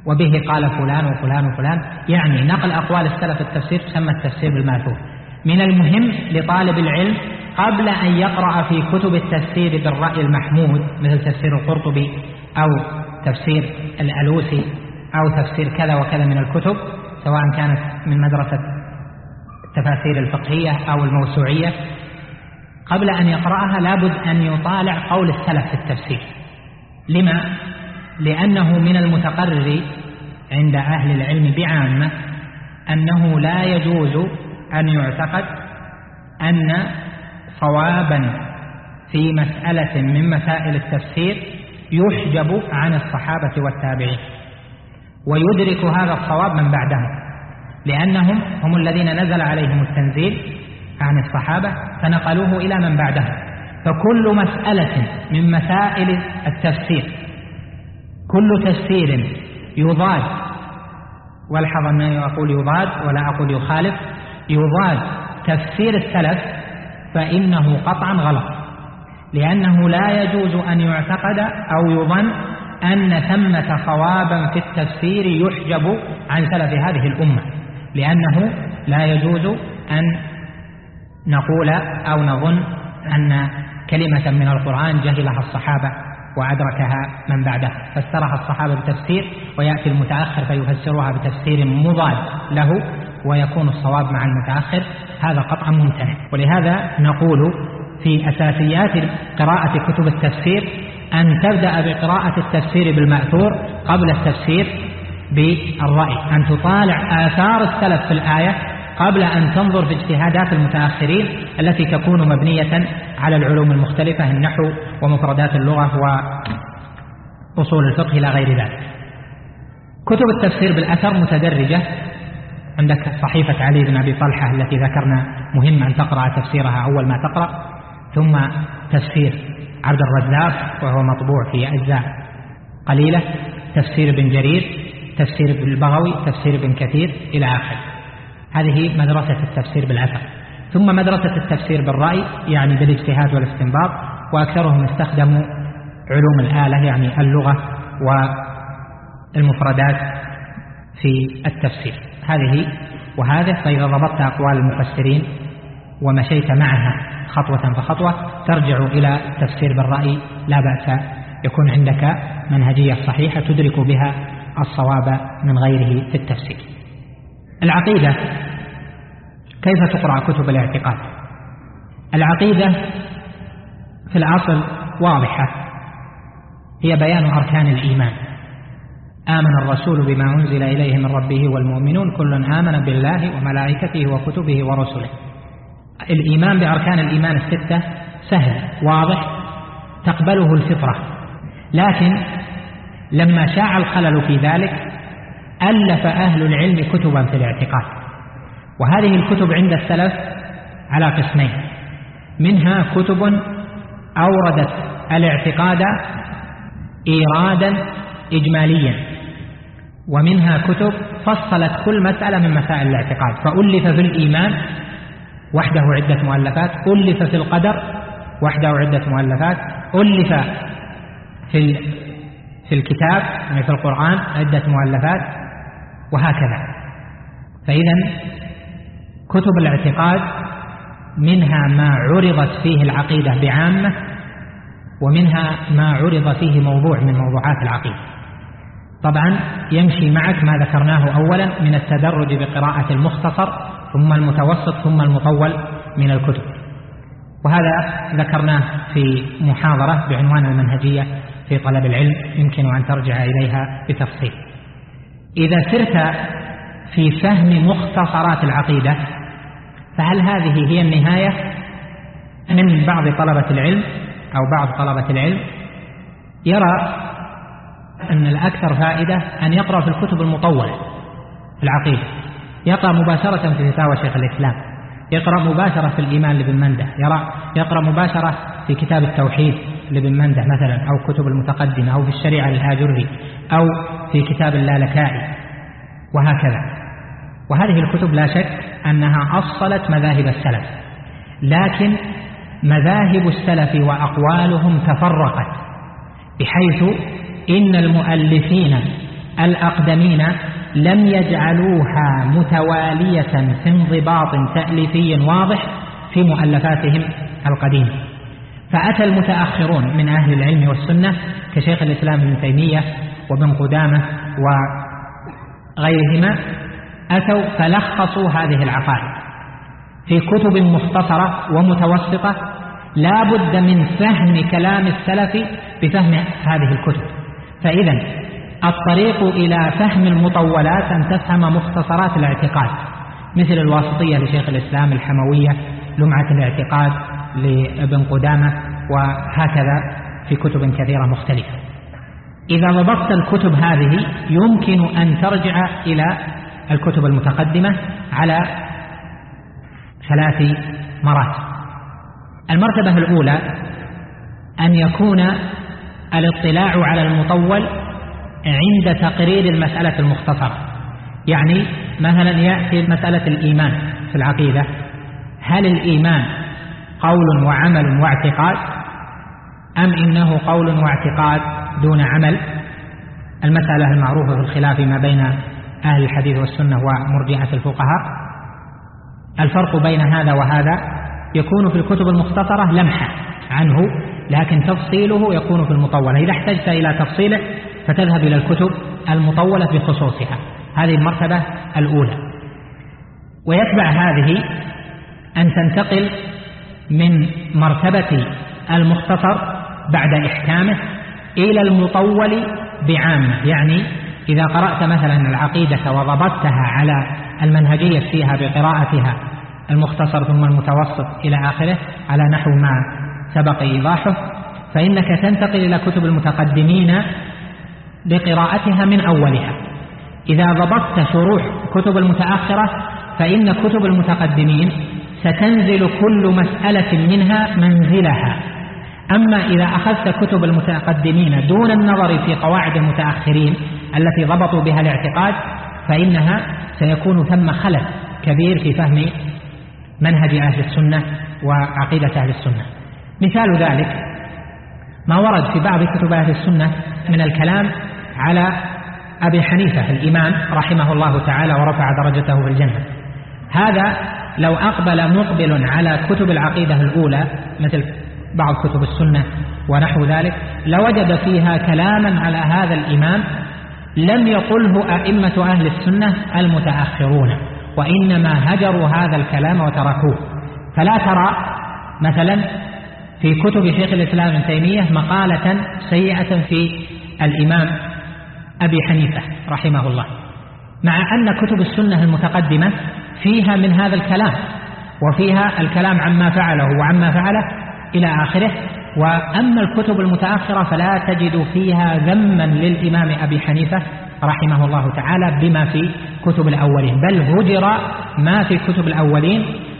وبه قال فلان وفلان وفلان، يعني نقل أقوال السلف التفسير تسمى التفسير بالماثور. من المهم لطالب العلم قبل أن يقرأ في كتب التفسير بالرأي المحمود مثل تفسير القرطبي أو تفسير الألوسي أو تفسير كذا وكذا من الكتب، سواء كانت من مدرسة التفاسير الفقهية أو الموسوعية، قبل أن يقرأها لابد أن يطالع قول السلف في التفسير. لما؟ لأنه من المتقرر عند أهل العلم بعامة أنه لا يجوز أن يعتقد أن صوابا في مسألة من مسائل التفسير يحجب عن الصحابة والتابعين، ويدرك هذا الصواب من بعدهم، لأنهم هم الذين نزل عليهم التنزيل عن الصحابة فنقلوه إلى من بعدهم. فكل مسألة من مسائل التفسير، كل تفسير يضاد، والحظ أنني أقول يضاد ولا أقول يخالف، يضاد تفسير السلف فإنه قطعا غلط، لأنه لا يجوز أن يعتقد أو يظن أن ثمة صوابا في التفسير يحجب عن سلف هذه الأمة، لأنه لا يجوز أن نقول أو نظن أن كلمة من القرآن جهلها الصحابة وأدركها من بعده، فسرها الصحابة بتفسير ويأتي المتأخر فيفسرها بتفسير مضاد له ويكون الصواب مع المتأخر، هذا قطعا ممتنع. ولهذا نقول في أساسيات قراءة كتب التفسير أن تبدأ بقراءة التفسير بالمأثور قبل التفسير بالرأي، أن تطالع آثار السلف في الآية قبل أن تنظر في اجتهادات المتأخرين التي تكون مبنية على العلوم المختلفة، النحو ومفردات اللغة وأصول الفقه إلى غير ذلك. كتب التفسير بالأثر متدرجة، عندك صحيفة علي بن أبي طلحة التي ذكرنا مهم أن تقرأ تفسيرها أول ما تقرأ، ثم تفسير عبد الرزاق وهو مطبوع في أجزاء قليلة، تفسير ابن جرير، تفسير ابن البغوي، تفسير ابن كثير إلى آخر. هذه مدرسة التفسير بالأثر. ثم مدرسة التفسير بالرأي يعني بالاجتهاد والاستنباط، وأكثرهم استخدموا علوم الآلة يعني اللغة والمفردات في التفسير. هذه وهذا، فإذا ضبطت أقوال المفسرين ومشيت معها خطوة فخطوة ترجع إلى التفسير بالرأي لا بأس، يكون عندك منهجية صحيحة تدرك بها الصواب من غيره في التفسير. العقيدة، كيف تقرأ كتب الاعتقاد؟ العقيدة في الأصل واضحة، هي بيان أركان الإيمان. آمن الرسول بما أنزل إليه من ربه والمؤمنون كل آمن بالله وملائكته وكتبه ورسله. الإيمان بأركان الإيمان الستة سهل واضح تقبله الفطرة، لكن لما شاع الخلل في ذلك ألف أهل العلم كتبا في الاعتقاد، وهذه الكتب عند السلف على قسمين، منها كتب أوردت الاعتقاد إيرادا إجماليا، ومنها كتب فصلت كل مسألة من مسائل الاعتقاد، فألف في الإيمان وحده عدة مؤلفات، ألف في القدر وحده عدة مؤلفات، ألف في الكتاب يعني في القرآن عدة مؤلفات، وهكذا. فإذا كتب الاعتقاد منها ما عرضت فيه العقيدة بعامة، ومنها ما عرض فيه موضوع من موضوعات العقيدة. طبعا يمشي معك ما ذكرناه أولا من التدرج بقراءة المختصر ثم المتوسط ثم المطول من الكتب، وهذا ذكرناه في محاضرة بعنوان المنهجية في طلب العلم، يمكن أن ترجع إليها بتفصيل. إذا سرت في فهم مختصرات العقيدة، فهل هذه هي النهاية؟ من بعض طلبة العلم أو بعض طلبة العلم يرى أن الأكثر فائدة أن يقرأ في الكتب المطولة في العقيدة، يقرأ مباشرة في فتاوى شيخ الإسلام، يقرأ مباشرة في الإيمان لابن منده، يقرأ مباشرة في كتاب التوحيد لابن منده مثلا، أو كتب المتقدمة، أو في الشريعة للآجري، أو في كتاب اللالكائي، وهكذا. وهذه الكتب لا شك أنها أصلت مذاهب السلف، لكن مذاهب السلف وأقوالهم تفرقت، بحيث إن المؤلفين الأقدمين لم يجعلوها متوالية في انضباط تأليفي واضح في مؤلفاتهم القديمة، فأتى المتأخرون من أهل العلم والسنة كشيخ الإسلام ابن تيمية وابن قدامة وغيرهما، أتوا فلخصوا هذه العقائد في كتب مختصرة ومتوسطة لا بد من فهم كلام السلف بفهم هذه الكتب. فإذا الطريق إلى فهم المطولات أن تفهم مختصرات الاعتقاد مثل الواسطية لشيخ الإسلام، الحموية، لمعة الاعتقاد لابن قدامة، وهكذا في كتب كثيرة مختلفة. إذا ضبطت الكتب هذه يمكن أن ترجع إلى الكتب المتقدمة على 3 مراتب. المرتبة الأولى أن يكون الاطلاع على المطول عند تقرير المسألة المختصرة، يعني مثلا يأتي مسألة الإيمان في العقيدة، هل الإيمان قول وعمل واعتقاد أم إنه قول واعتقاد دون عمل؟ المسألة المعروفة في الخلاف ما بين أهل الحديث والسنة ومرجئة الفقهاء. الفرق بين هذا وهذا يكون في الكتب المختصرة لمحة عنه، لكن تفصيله يكون في المطولة. إذا احتجت إلى تفصيله فتذهب إلى الكتب المطولة بخصوصها. هذه المرتبة الأولى. ويتبع هذه أن تنتقل من مرتبة المختصر بعد إحكامه إلى المطول بعامة، يعني إذا قرأت مثلا العقيدة وضبطتها على المنهجية فيها بقراءتها المختصر ثم المتوسط إلى آخره على نحو ما سبق إيضاحه، فإنك تنتقل إلى كتب المتقدمين بقراءتها من أولها. إذا ضبطت شروح كتب المتأخرة فإن كتب المتقدمين ستنزل كل مسألة منها منزلها. أما إذا أخذت كتب المتقدمين دون النظر في قواعد المتأخرين التي ضبطوا بها الاعتقاد فإنها سيكون ثم خلل كبير في فهم منهج أهل السنة وعقيدة أهل السنة. مثال ذلك ما ورد في بعض كتب أهل السنة من الكلام على أبي حنيفة الإمام رحمه الله تعالى ورفع درجته في الجنة. هذا لو أقبل مقبل على كتب العقيدة الأولى مثل بعض كتب السنة ونحو ذلك لوجد فيها كلاما على هذا الإمام لم يقله أئمة أهل السنة المتأخرون، وإنما هجروا هذا الكلام وتركوه. فلا ترى مثلا في كتب شيخ الإسلام ابن تيمية مقالة سيئة في الإمام أبي حنيفة رحمه الله، مع أن كتب السنة المتقدمة فيها من هذا الكلام، وفيها الكلام عما فعله وعما فعله إلى آخره. وأما الكتب المتأخرة فلا تجد فيها ذما للإمام أبي حنيفة رحمه الله تعالى بما في كتب الأولين، بل هجر ما في كتب الأولين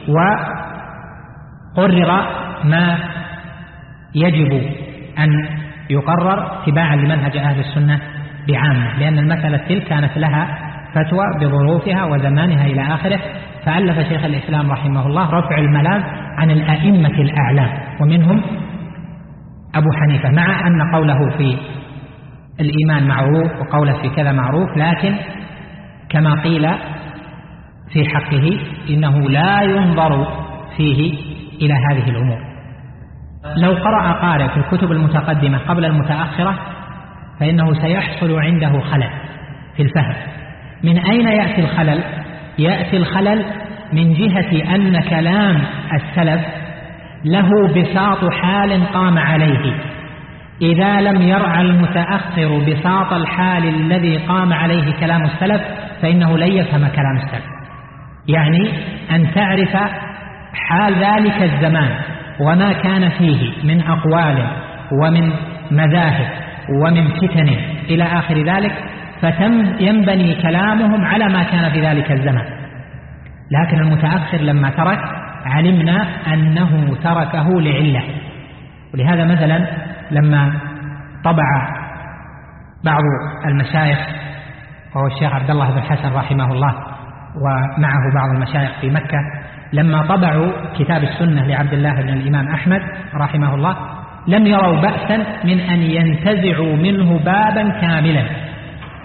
وقرر ما يجب أن يقرر اتباعا لمنهج أهل السنة بعامة، لأن المسألة تلك كانت لها فتوى بظروفها وزمانها إلى آخره. فألف شيخ الإسلام رحمه الله رفع الملام عن الأئمة الأعلام ومنهم أبو حنيفة، مع أن قوله في الإيمان معروف وقوله في كذا معروف، لكن كما قيل في حقه إنه لا ينظر فيه إلى هذه الأمور. لو قرأ قارئ في الكتب المتقدمة قبل المتأخرة فإنه سيحصل عنده خلل في الفهم. من أين يأتي الخلل؟ يأتي الخلل من جهة أن كلام السلف له بساط حال قام عليه. إذا لم يرعى المتأخر بساط الحال الذي قام عليه كلام السلف فإنه لن يفهم كلام السلف. يعني أن تعرف حال ذلك الزمان وما كان فيه من أقوال ومن مذاهب ومن فتن إلى آخر ذلك، ينبني كلامهم على ما كان في ذلك الزمان. لكن المتأخر لما ترك علمنا أنه تركه لعلة. ولهذا مثلا لما طبع بعض المشايخ وهو الشيخ عبد الله بن حسن رحمه الله ومعه بعض المشايخ في مكة، لما طبعوا كتاب السنة لعبد الله بن الإمام أحمد رحمه الله لم يروا بأسا من أن ينتزعوا منه بابا كاملا،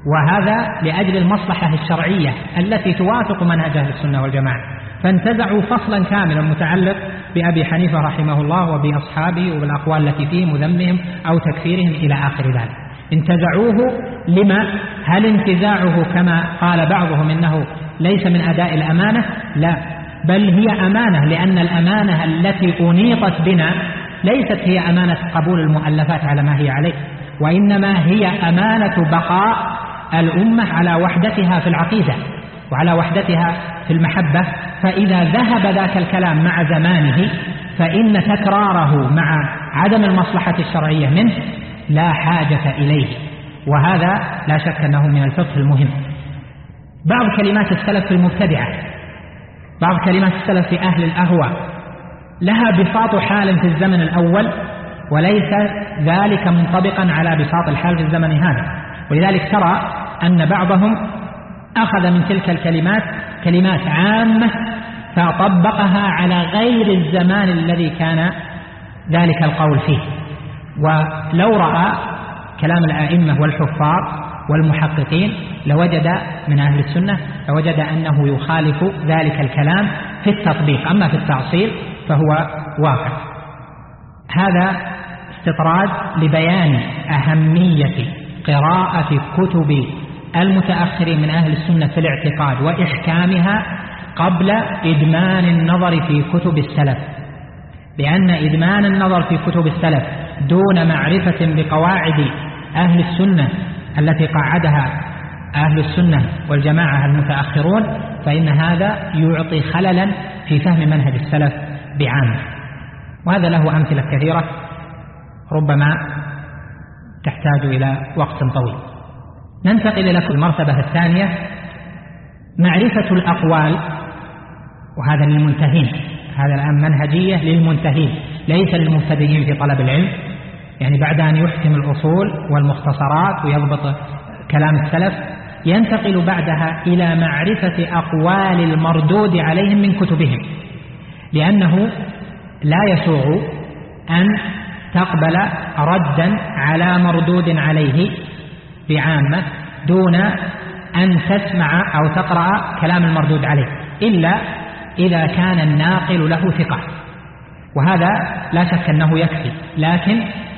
وهذا لأجل المصلحة الشرعية التي توافق منهج أهل السنة والجماعة، فانتزعوا فصلا كاملا متعلق بأبي حنيفة رحمه الله وبأصحابه وبالأقوال التي فيهم وذمهم أو تكفيرهم إلى آخر ذلك. انتزعوه لما؟ هل انتزاعه كما قال بعضهم إنه ليس من أداء الأمانة؟ لا، بل هي أمانة، لأن الأمانة التي أنيطت بنا ليست هي أمانة قبول المؤلفات على ما هي عليه، وإنما هي أمانة بقاء الأمة على وحدتها في العقيدة وعلى وحدتها في المحبة. فإذا ذهب ذاك الكلام مع زمانه فإن تكراره مع عدم المصلحة الشرعية منه لا حاجة إليه، وهذا لا شك أنه من الفقه المهم. بعض كلمات السلف في المبتدعة، بعض كلمات السلف في أهل الأهواء لها بساط حال في الزمن الأول، وليس ذلك منطبقا على بساط الحال في الزمن هذا، ولذلك ترى أن بعضهم أخذ من تلك الكلمات كلمات عامة فطبقها على غير الزمان الذي كان ذلك القول فيه. ولو رأى كلام الأئمة والحفاظ والمحققين لوجد من أهل السنة لوجد أنه يخالف ذلك الكلام في التطبيق، أما في التأصيل فهو واقع. هذا استطراد لبيان أهمية قراءة كتب المتأخرين من أهل السنة في الاعتقاد وإحكامها قبل إدمان النظر في كتب السلف، لأن إدمان النظر في كتب السلف دون معرفة بقواعد أهل السنة التي قاعدها أهل السنة والجماعة المتأخرون فإن هذا يعطي خللا في فهم منهج السلف بعامة، وهذا له أمثلة كثيرة ربما تحتاج إلى وقت طويل. ننتقل إلى المرتبة الثانية، معرفة الأقوال، وهذا للمنتهين، هذا الآن منهجية للمنتهين ليس للمبتدئين في طلب العلم، يعني بعد أن يحكم الأصول والمختصرات ويضبط كلام السلف ينتقل بعدها إلى معرفة أقوال المردود عليهم من كتبهم، لأنه لا يسوغ أن تقبل ردا على مردود عليه بعامة دون أن تسمع أو تقرأ كلام المردود عليه، إلا إذا كان الناقل له ثقة، وهذا لا شك أنه يكفي. لكن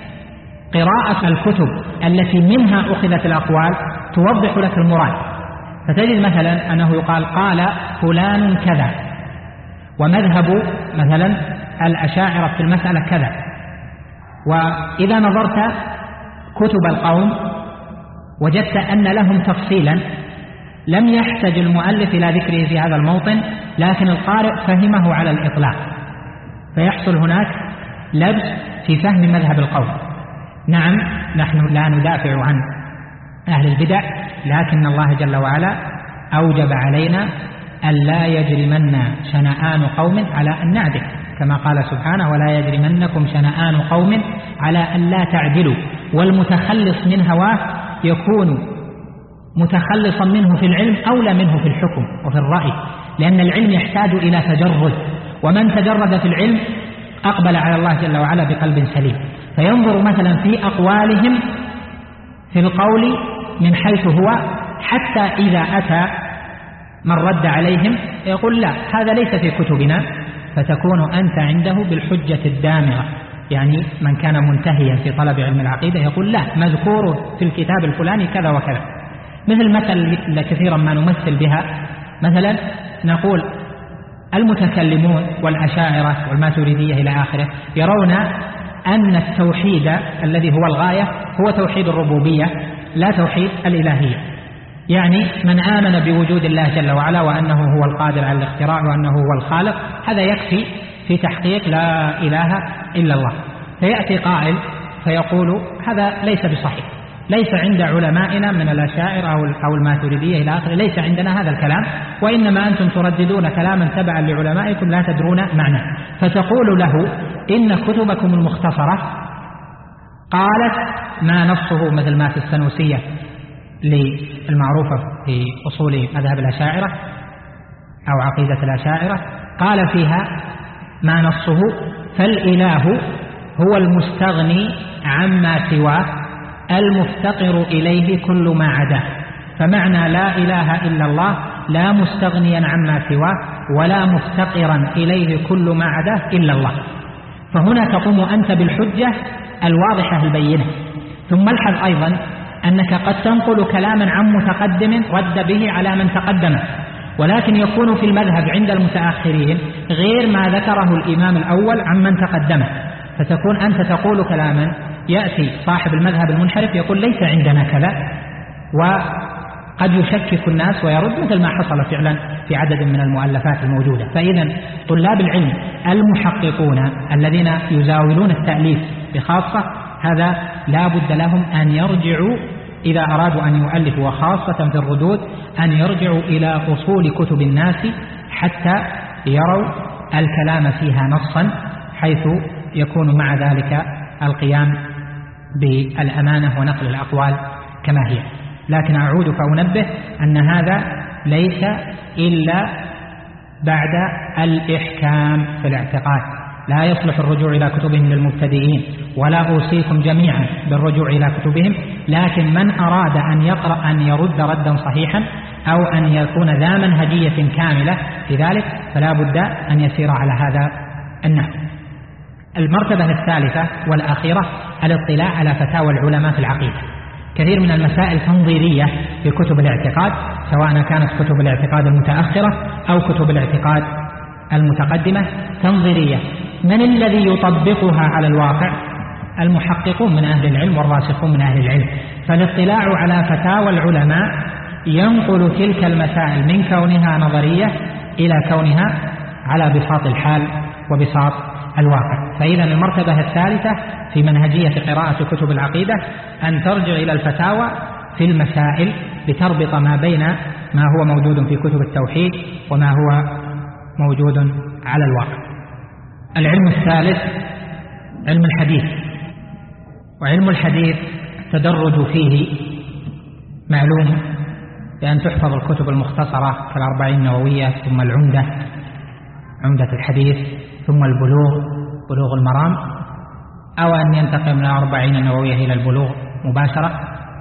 قراءة الكتب التي منها أخذت الأقوال توضح لك المراد، فتجد مثلا أنه يقال قال فلان كذا، ومذهب مثلا الأشاعرة في المسألة كذا، وإذا نظرت كتب القوم وجدت أن لهم تفصيلا لم يحتج المؤلف إلى ذكره في هذا الموطن، لكن القارئ فهمه على الإطلاق، فيحصل هناك لبس في فهم مذهب القوم. نعم، نحن لا ندافع عن أهل البدع، لكن الله جل وعلا أوجب علينا أن لا يجرمن شنآن قوم على أن نعدل، كما قال سبحانه ولا يجرمنكم شنآن قوم على أن لا تعدلوا. والمتخلص من هواه يكون متخلصا منه في العلم أولى منه في الحكم وفي الرأي، لأن العلم يحتاج إلى تجرد، ومن تجرد في العلم أقبل على الله جل وعلا بقلب سليم، فينظر مثلا في أقوالهم في القول من حيث هو، حتى إذا أتى من رد عليهم يقول لا هذا ليس في كتبنا، فتكون أنت عنده بالحجة الدامغة. يعني من كان منتهيا في طلب علم العقيدة يقول لا مذكور في الكتاب الفلاني كذا وكذا، مثل مثل كثيرا ما نمثل بها، مثلا نقول المتكلمون والأشاعرة والماتريدية إلى آخره يرون أن التوحيد الذي هو الغاية هو توحيد الربوبية لا توحيد الإلهية، يعني من آمن بوجود الله جل وعلا وأنه هو القادر على الاختراع وأنه هو الخالق، هذا يكفي في تحقيق لا إله إلا الله. فيأتي قائل فيقول هذا ليس بصحيح، ليس عند علمائنا من الأشاعرة أو الماتريدية إلى آخره، ليس عندنا هذا الكلام، وإنما أنتم ترددون كلاما تبعا لعلمائكم لا تدرون معناه. فتقول له إن كتبكم المختصرة قالت ما نصه، مثل ما في السنوسية للمعروفة في أصول مذهب الأشاعرة أو عقيدة الأشاعرة، قال فيها ما نصه فالإله هو المستغني عما سواه المفتقر إليه كل ما عداه. فمعنى لا إله إلا الله لا مستغنيا عما سواه ولا مفتقرا إليه كل ما عداه إلا الله. فهنا تقوم أنت بالحجة الواضحة البينة. ثم الحظ أيضا أنك قد تنقل كلاما عن متقدم رد به على من تقدمه، ولكن يكون في المذهب عند المتأخرين غير ما ذكره الإمام الأول عن من تقدمه، فتكون أنت تقول كلاما يأتي صاحب المذهب المنحرف يقول ليس عندنا كذا، وقد يشكك الناس ويرد، مثل ما حصل فعلا في عدد من المؤلفات الموجودة. فإذا طلاب العلم المحققون الذين يزاولون التأليف بخاصة هذا لا بد لهم أن يرجعوا إذا أرادوا أن يؤلفوا، وخاصة في الردود أن يرجعوا إلى أصول كتب الناس حتى يروا الكلام فيها نصا، حيث يكون مع ذلك القيام بالأمانة ونقل الأقوال كما هي. لكن أعود فأنبه أن هذا ليس إلا بعد الإحكام في الاعتقاد، لا يصلح الرجوع إلى كتبهم للمبتدئين، ولا أوصيكم جميعا بالرجوع إلى كتبهم، لكن من أراد أن يقرأ أن يرد ردا صحيحا أو أن يكون ذا منهجية كاملة في ذلك فلا بد أن يسير على هذا النحو. المرتبة الثالثة والأخيرة الاطلاع على فتاوى العلماء في العقيدة. كثير من المسائل تنظيرية في كتب الاعتقاد، سواء كانت كتب الاعتقاد المتأخرة أو كتب الاعتقاد المتقدمة تنظيرية. من الذي يطبقها على الواقع؟ المحققون من أهل العلم والراسخون من أهل العلم. فالاطلاع على فتاوى العلماء ينقل تلك المسائل من كونها نظرية إلى كونها على بساط الحال وبساط الواقع. فإذا المرتبة الثالثة في منهجية قراءة كتب العقيدة أن ترجع إلى الفتاوى في المسائل لتربط ما بين ما هو موجود في كتب التوحيد وما هو موجود على الواقع. العلم الثالث علم الحديث. وعلم الحديث التدرج فيه معلوم بأن تحفظ الكتب المختصرة كالأربعين النووية، ثم العمدة، عمدة الحديث، ثم البلوغ، بلوغ المرام، أو أن ينتقل من الأربعين النووية إلى البلوغ مباشرة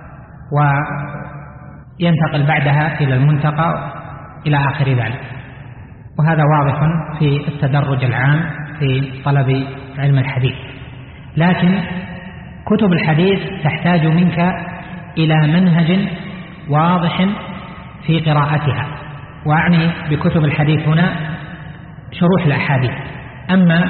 وينتقل بعدها إلى المنتقى إلى آخر ذلك. وهذا واضح في التدرج العام في طلب علم الحديث. لكن كتب الحديث تحتاج منك إلى منهج واضح في قراءتها، وأعني بكتب الحديث هنا شروح الأحاديث. أما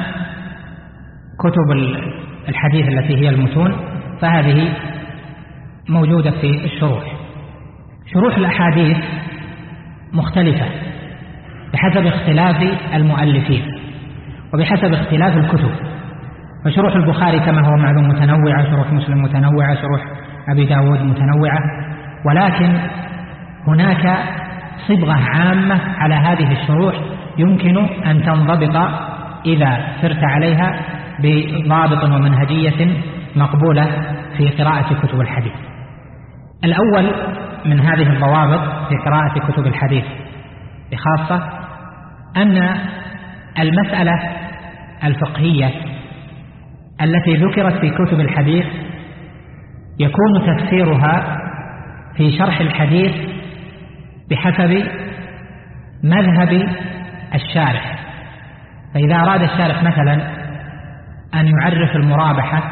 كتب الحديث التي هي المتون فهذه موجودة في الشروح. شروح الأحاديث مختلفة بحسب اختلاف المؤلفين وبحسب اختلاف الكتب. فشروح البخاري كما هو معلوم متنوعة، شروح مسلم متنوعة، شروح أبي داود متنوعة، ولكن هناك صبغة عامة على هذه الشروح يمكن أن تنضبط إذا سرت عليها بضابط ومنهجية مقبولة في قراءة كتب الحديث. الأول من هذه الضوابط في قراءة كتب الحديث بخاصة أن المسألة الفقهية التي ذكرت في كتب الحديث يكون تفسيرها في شرح الحديث بحسب مذهب الشارح. فإذا أراد الشارح مثلا أن يعرف المرابحة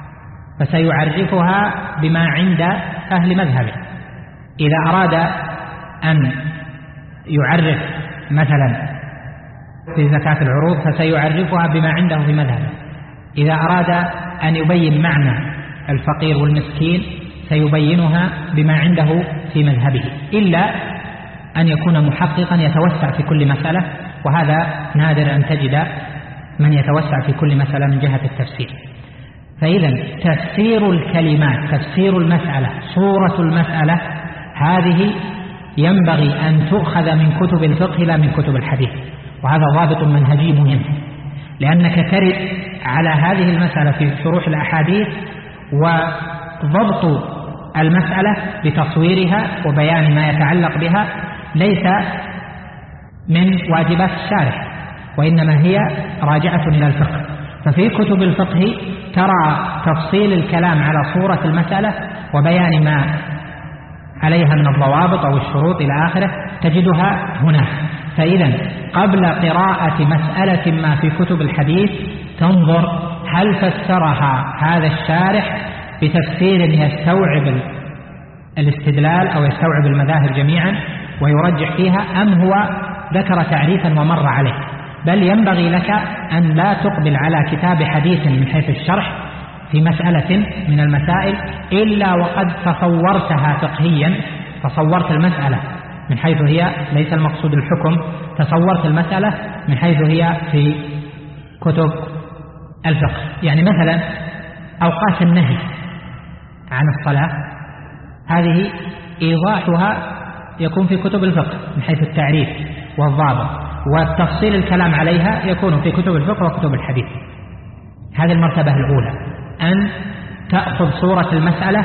فسيعرفها بما عند أهل مذهبه. إذا أراد أن يعرف مثلا في زكاة العروض فسيعرفها بما عنده في مذهبه. إذا أراد أن يبين معنى الفقير والمسكين سيبينها بما عنده في مذهبه، إلا أن يكون محققا يتوسع في كل مسألة، وهذا نادر أن تجد من يتوسع في كل مسألة من جهة التفسير. فإذا تفسير الكلمات، تفسير المسألة، صورة المسألة، هذه ينبغي أن تؤخذ من كتب الفقه لا من كتب الحديث. وهذا ضابط منهجي مهم، لأنك ترد على هذه المسألة في شروح الأحاديث، وضبط المسألة بتصويرها وبيان ما يتعلق بها ليس من واجبات الشارح، وإنما هي راجعة إلى الفقه. ففي كتب الفقه ترى تفصيل الكلام على صورة المسألة وبيان ما عليها من الضوابط أو الشروط إلى آخره تجدها هناك. فإذا قبل قراءة مسألة ما في كتب الحديث تنظر هل فسرها هذا الشارح بتفسير يستوعب الاستدلال أو يستوعب المذاهب جميعا ويرجح فيها، أم هو ذكر تعريفا ومر عليه. بل ينبغي لك أن لا تقبل على كتاب حديث من حيث الشرح في مسألة من المسائل إلا وقد تصورتها فقهيا، تصورت المسألة من حيث هي، ليس المقصود الحكم، تصورت المسألة من حيث هي في كتب الفقه. يعني مثلا أوقات النهي عن الصلاة هذه إيضاحها يكون في كتب الفقه من حيث التعريف والضابط، والتفصيل الكلام عليها يكون في كتب الفقه وكتب الحديث. هذه المرتبة الأولى، أن تأخذ صورة المسألة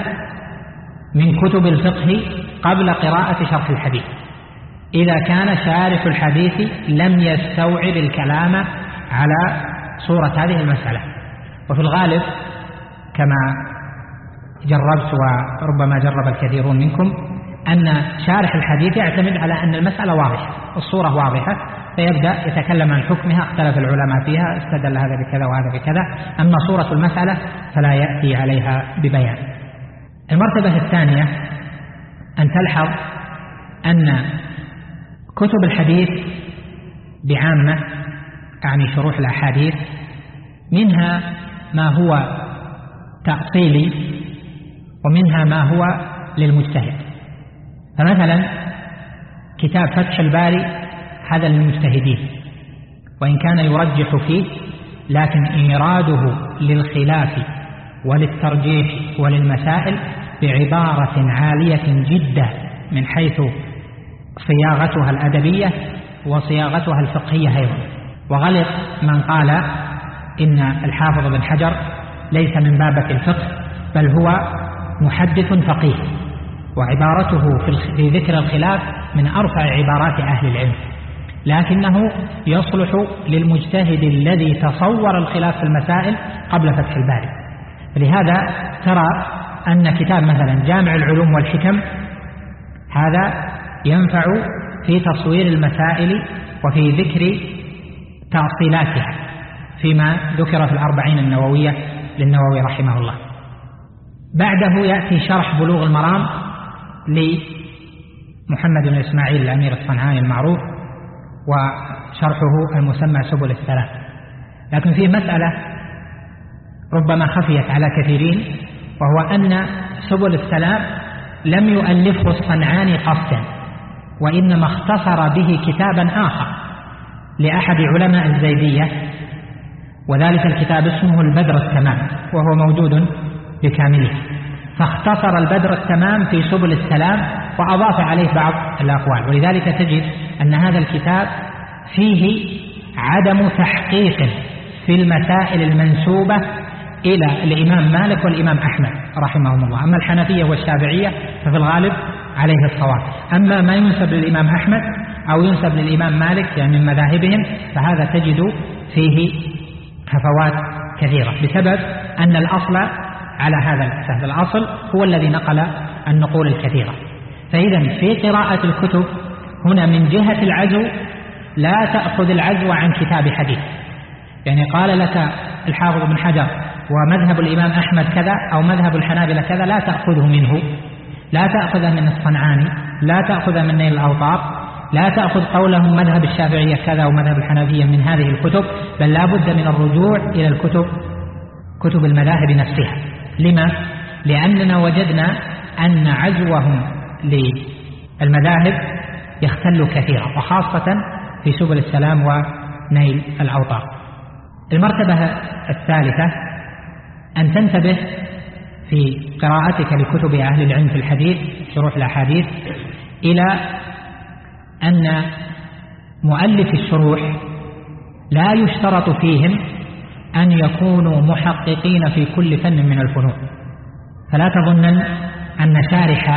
من كتب الفقه قبل قراءة شرح الحديث، إذا كان شارح الحديث لم يستوعب الكلام على صورة هذه المسألة. وفي الغالب كما جربت وربما جرب الكثيرون منكم أن شارح الحديث يعتمد على أن المسألة واضحة، الصورة واضحة، فيبدأ يتكلم عن حكمها، اختلف العلماء فيها، استدل هذا بكذا وهذا بكذا، أما صورة المسألة فلا يأتي عليها ببيان. المرتبة الثانية أن تلحظ أن كتب الحديث بعامة، يعني شروح الأحاديث، منها ما هو تأصيلي ومنها ما هو للمجتهد. فمثلا كتاب فتح الباري هذا للمجتهدين، وإن كان يرجح فيه لكن إيراده للخلاف وللترجيح وللمسائل بعبارة عالية جدا من حيث صياغتها الأدبية وصياغتها الفقهية أيضا. وغلط من قال إن الحافظ بن حجر ليس من بابة الفقه، بل هو محدث فقيه، وعبارته في ذكر الخلاف من أرفع عبارات أهل العلم، لكنه يصلح للمجتهد الذي تصور الخلاف في المسائل قبل فتح الباري. لهذا ترى أن كتاب مثلا جامع العلوم والحكم هذا ينفع في تصوير المسائل وفي ذكر تأصيلاتها فيما ذكر في الأربعين النووية للنووي رحمه الله. بعده يأتي شرح بلوغ المرام لمحمد بن إسماعيل الأمير الصنعاني المعروف، وشرحه المسمى سبل السلام. لكن فيه مسألة ربما خفيت على كثيرين، وهو أن سبل السلام لم يؤلفه الصنعاني قصدا، وإنما اختصر به كتابا آخر لأحد علماء الزيدية، وذلك الكتاب اسمه البدر التمام، وهو موجود بكامله. فاختصر البدر التمام في سبل السلام وأضاف عليه بعض الأقوال، ولذلك تجد أن هذا الكتاب فيه عدم تحقيق في المسائل المنسوبة إلى الإمام مالك والإمام أحمد رحمهم الله. أما الحنفية والشافعية ففي الغالب عليه الصواب، أما ما ينسب للإمام أحمد أو ينسب للإمام مالك يعني من مذاهبهم فهذا تجد فيه هفوات كثيرة، بسبب أن الأصل على هذا الأساس، الأصل هو الذي نقل النقول الكثيرة. فإذا في قراءة الكتب هنا من جهة العزو لا تأخذ العزو عن كتاب حديث، يعني قال لك الحافظ بن حجر ومذهب الإمام أحمد كذا أو مذهب الحنابلة كذا، لا تأخذه منه، لا تأخذه من الصنعاني، لا تأخذه من نيل الأوطار، لا تأخذ قولهم مذهب الشافعية كذا ومذهب الحنفية من هذه الكتب، بل لا بد من الرجوع إلى الكتب، كتب المذاهب نفسها. لما؟ لأننا وجدنا أن عزوهم للمذاهب يختل كثيرا، وخاصة في سبل السلام ونيل الأوطار. المرتبة الثالثة أن تنتبه في قراءتك لكتب أهل العلم في الحديث، شروح الأحاديث، إلى أن مؤلف الشروح لا يشترط فيهم أن يكونوا محققين في كل فن من الفنون. فلا تظنن أن شارح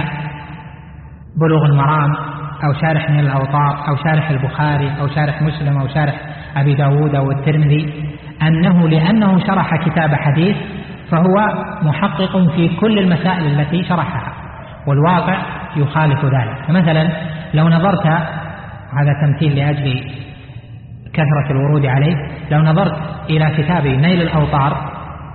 بلوغ المرام أو شارح نيل الأوطار أو شارح البخاري أو شارح مسلم أو شارح أبي داود أو الترمذي أنه لأنه شرح كتاب حديث فهو محقق في كل المسائل التي شرحها. والواقع يخالف ذلك. فمثلا لو نظرت، هذا تمثيل لأجل كثرة الورود عليه، لو نظرت إلى كتاب نيل الأوطار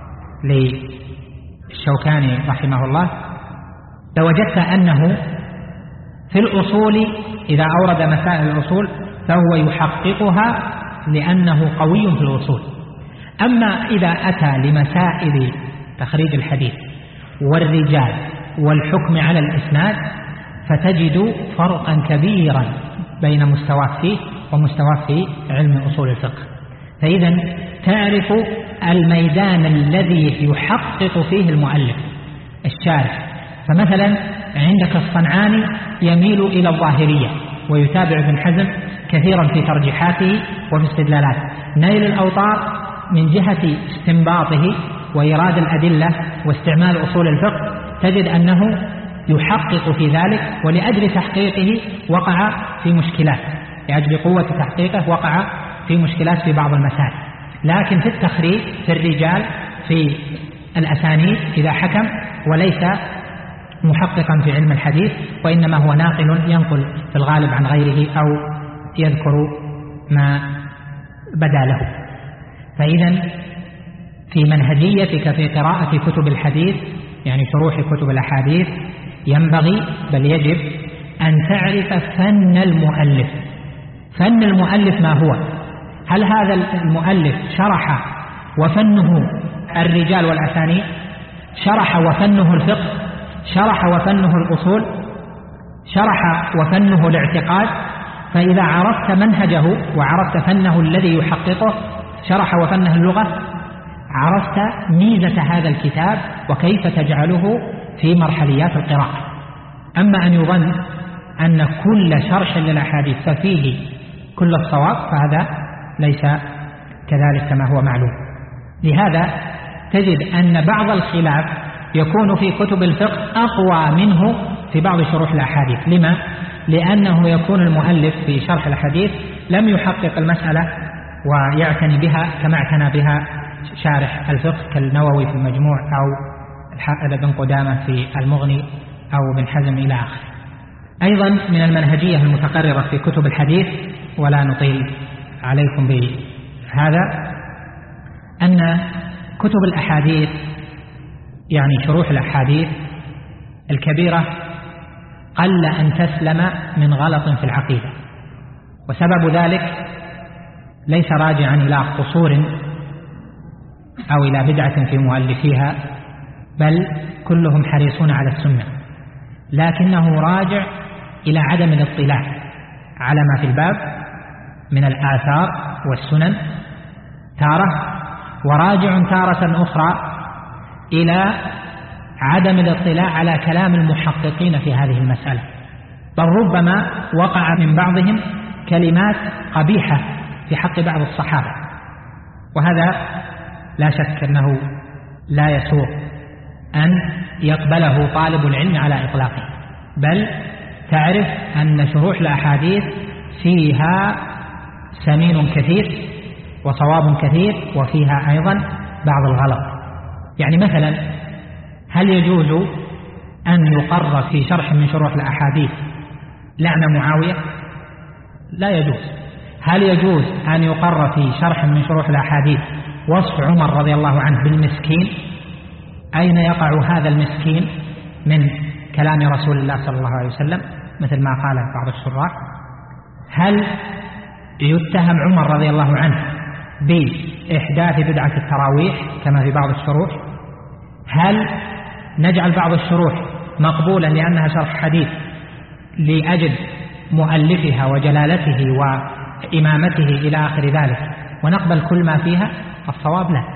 للشوكاني رحمه الله لوجدت أنه في الأصول إذا أورد مسائل الأصول فهو يحققها لأنه قوي في الأصول. أما إذا أتى لمسائل تخريج الحديث والرجال والحكم على الإسناد فتجد فرقا كبيرا بين مستواه فيه ومستواه في علم أصول الفقه. فإذا تعرف الميدان الذي يحقق فيه المؤلف الشارح. فمثلا عندك الصنعاني يميل إلى الظاهرية ويتابع ابن حزم كثيرا في ترجيحاته وفي استدلالاته. نيل الأوطار من جهة استنباطه وإيراد الأدلة واستعمال أصول الفقه تجد أنه يحقق في ذلك، ولأجل تحقيقه وقع في مشكلات، لأجل قوة تحقيقه وقع في مشكلات في بعض المسائل. لكن في التخريج في الرجال في الأسانيد إذا حكم وليس محققا في علم الحديث وإنما هو ناقل ينقل في الغالب عن غيره أو يذكر ما بدا له. فإذا في منهجيتك في قراءة كتب الحديث يعني شروح كتب الأحاديث ينبغي بل يجب أن تعرف فن المؤلف. فن المؤلف ما هو؟ هل هذا المؤلف شرح وفنه الرجال والأسانيد؟ شرح وفنه الفقه؟ شرح وفنه الأصول؟ شرح وفنه الاعتقاد؟ فإذا عرفت منهجه وعرفت فنه الذي يحققه، شرح وفنه اللغة، عرفت ميزة هذا الكتاب وكيف تجعله في مرحليات القراءة. أما أن يظن أن كل شرح للأحاديث ففيه كل الصواب فهذا ليس كذلك كما هو معلوم. لهذا تجد أن بعض الخلاف يكون في كتب الفقه أقوى منه في بعض شروح الأحاديث. لما؟ لأنه يكون المؤلف في شرح الحديث لم يحقق المسألة ويعتني بها كما اعتنى بها شارح الفقه كالنووي في المجموع أو ابن قدامة في المغني أو ابن حزم إلى آخره. أيضا من المنهجية المتقررة في كتب الحديث ولا نطيل عليكم بهذا أن كتب الأحاديث يعني شروح الأحاديث الكبيرة قل أن تسلم من غلط في العقيدة، وسبب ذلك ليس راجعا إلى قصور أو إلى بدعة في مؤلفيها، بل كلهم حريصون على السنة، لكنه راجع إلى عدم الاطلاع على ما في الباب من الآثار والسنن تارة، وراجع تارة أخرى إلى عدم الاطلاع على كلام المحققين في هذه المسألة، بل ربما وقع من بعضهم كلمات قبيحة في حق بعض الصحابة، وهذا لا شك أنه لا يسوغ أن يقبله طالب العلم على إطلاقه، بل تعرف أن شروح الأحاديث فيها سمين كثير وصواب كثير وفيها أيضا بعض الغلط. يعني مثلا هل يجوز أن يقر في شرح من شروح الأحاديث لعن معاوية؟ لا يجوز. هل يجوز أن يقر في شرح من شروح الأحاديث وصف عمر رضي الله عنه بالمسكين؟ أين يقع هذا المسكين من كلام رسول الله صلى الله عليه وسلم مثل ما قال بعض الشراح؟ هل يتهم عمر رضي الله عنه بإحداث بدعة التراويح كما في بعض الشروح؟ هل نجعل بعض الشروح مقبولا لأنها شرح حديث لأجل مؤلفها وجلالته وإمامته إلى آخر ذلك ونقبل كل ما فيها؟ الصواب لا.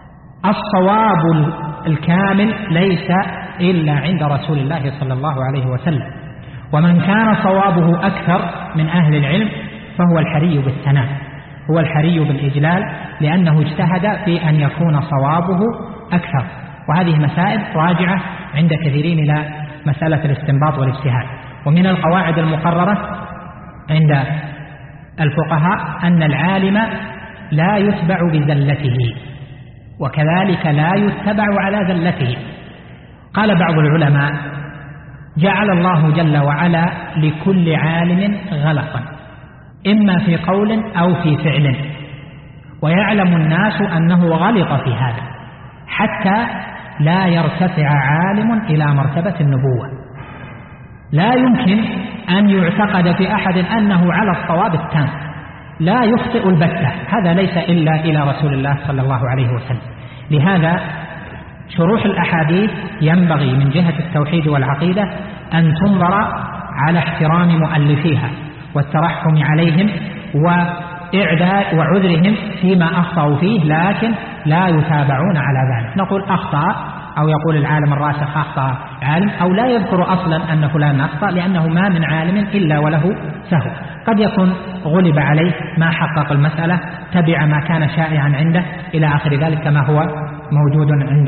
الصواب الكامل ليس إلا عند رسول الله صلى الله عليه وسلم، ومن كان صوابه أكثر من أهل العلم فهو الحري بالثناء، هو الحري بالإجلال، لأنه اجتهد في أن يكون صوابه أكثر. وهذه مسائل راجعة عند كثيرين إلى مسألة الاستنباط والاجتهاد. ومن القواعد المقررة عند الفقهاء أن العالم لا يتبع بزلته، وكذلك لا يتبع على زلته. قال بعض العلماء جعل الله جل وعلا لكل عالم غلطا إما في قول أو في فعل، ويعلم الناس أنه غلط في هذا حتى لا يرتفع عالم إلى مرتبة النبوة. لا يمكن أن يعتقد في أحد أنه على الصواب التام، لا يخطئ البتة، هذا ليس إلا إلى رسول الله صلى الله عليه وسلم. لهذا شروح الأحاديث ينبغي من جهة التوحيد والعقيدة أن تنظر على احترام مؤلفيها والترحم عليهم وإعداد وعذرهم فيما أخطأوا فيه، لكن لا يتابعون على ذلك. نقول أخطأ، أو يقول العالم الراسخ أخطأ عالم، أو لا يذكر أصلا أن فلان أخطأ، لأنه ما من عالم إلا وله سهو. قد يكون غلب عليه، ما حقق المسألة، تبع ما كان شائعا عنده إلى آخر ذلك، كما هو موجود عند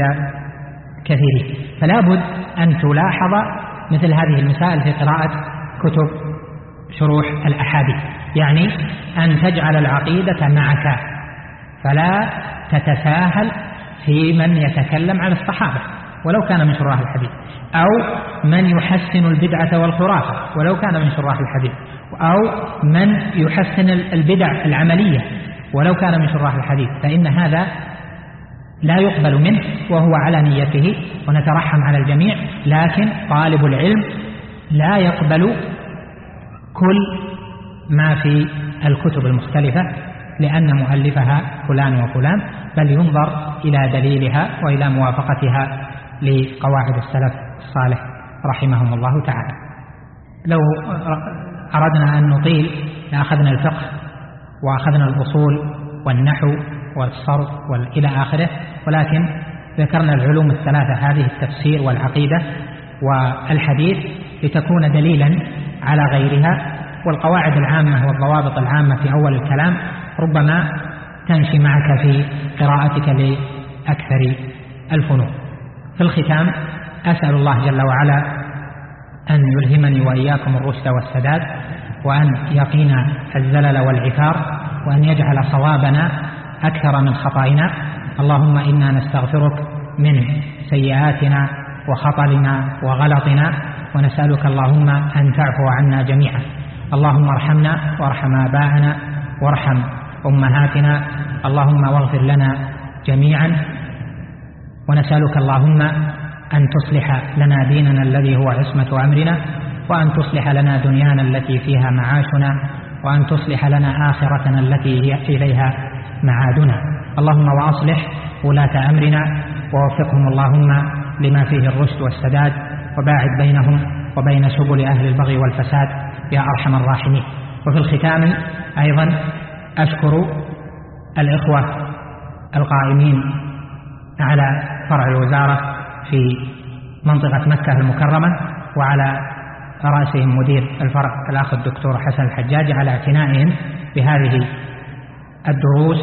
كثيرين. فلا بد أن تلاحظ مثل هذه المسائل في قراءة كتب شروح الأحاديث، يعني أن تجعل العقيدة معك، فلا تتساهل في من يتكلم عن الصحابة ولو كان من شراح الحديث، أو من يحسن البدعة والخرافة ولو كان من شراح الحديث، أو من يحسن البدع العملية ولو كان من شراح الحديث، فإن هذا لا يقبل منه وهو على نيته، ونترحم على الجميع. لكن طالب العلم لا يقبل كل ما في الكتب المختلفة لأن مؤلفها فلان وفلان، بل ينظر إلى دليلها وإلى موافقتها لقواعد السلف الصالح رحمهم الله تعالى. لو أردنا أن نطيل لأخذنا الفقه وأخذنا الأصول والنحو والصرف إلى آخره، ولكن ذكرنا العلوم الثلاثة هذه، التفسير والعقيدة والحديث، لتكون دليلا على غيرها. والقواعد العامة والضوابط العامة في أول الكلام ربما تمشي معك في قراءتك لأكثر الفنون. في الختام أسأل الله جل وعلا أن يلهمني وإياكم الرشد والسداد، وأن يقينا الزلل والعثار، وأن يجعل صوابنا أكثر من خطائنا. اللهم إنا نستغفرك من سيئاتنا وخطلنا وغلطنا، ونسألك اللهم أن تعفو عنا جميعا. اللهم ارحمنا وارحم آباءنا وارحم أمهاتنا، اللهم واغفر لنا جميعا. ونسألك اللهم أن تصلح لنا ديننا الذي هو عصمة أمرنا، وأن تصلح لنا دنيانا التي فيها معاشنا، وأن تصلح لنا آخرتنا التي هي إليها معادنا. اللهم وأصلح ولاة أمرنا ووفقهم اللهم لما فيه الرشد والسداد، وباعد بينهم وبين سبل أهل البغي والفساد يا أرحم الراحمين. وفي الختام أيضا أشكر الإخوة القائمين على فرع الوزارة في منطقة مكة المكرمة، وعلى رأسهم مدير الفرع الأخ الدكتور حسن الحجاج، على اعتنائهم بهذه الدروس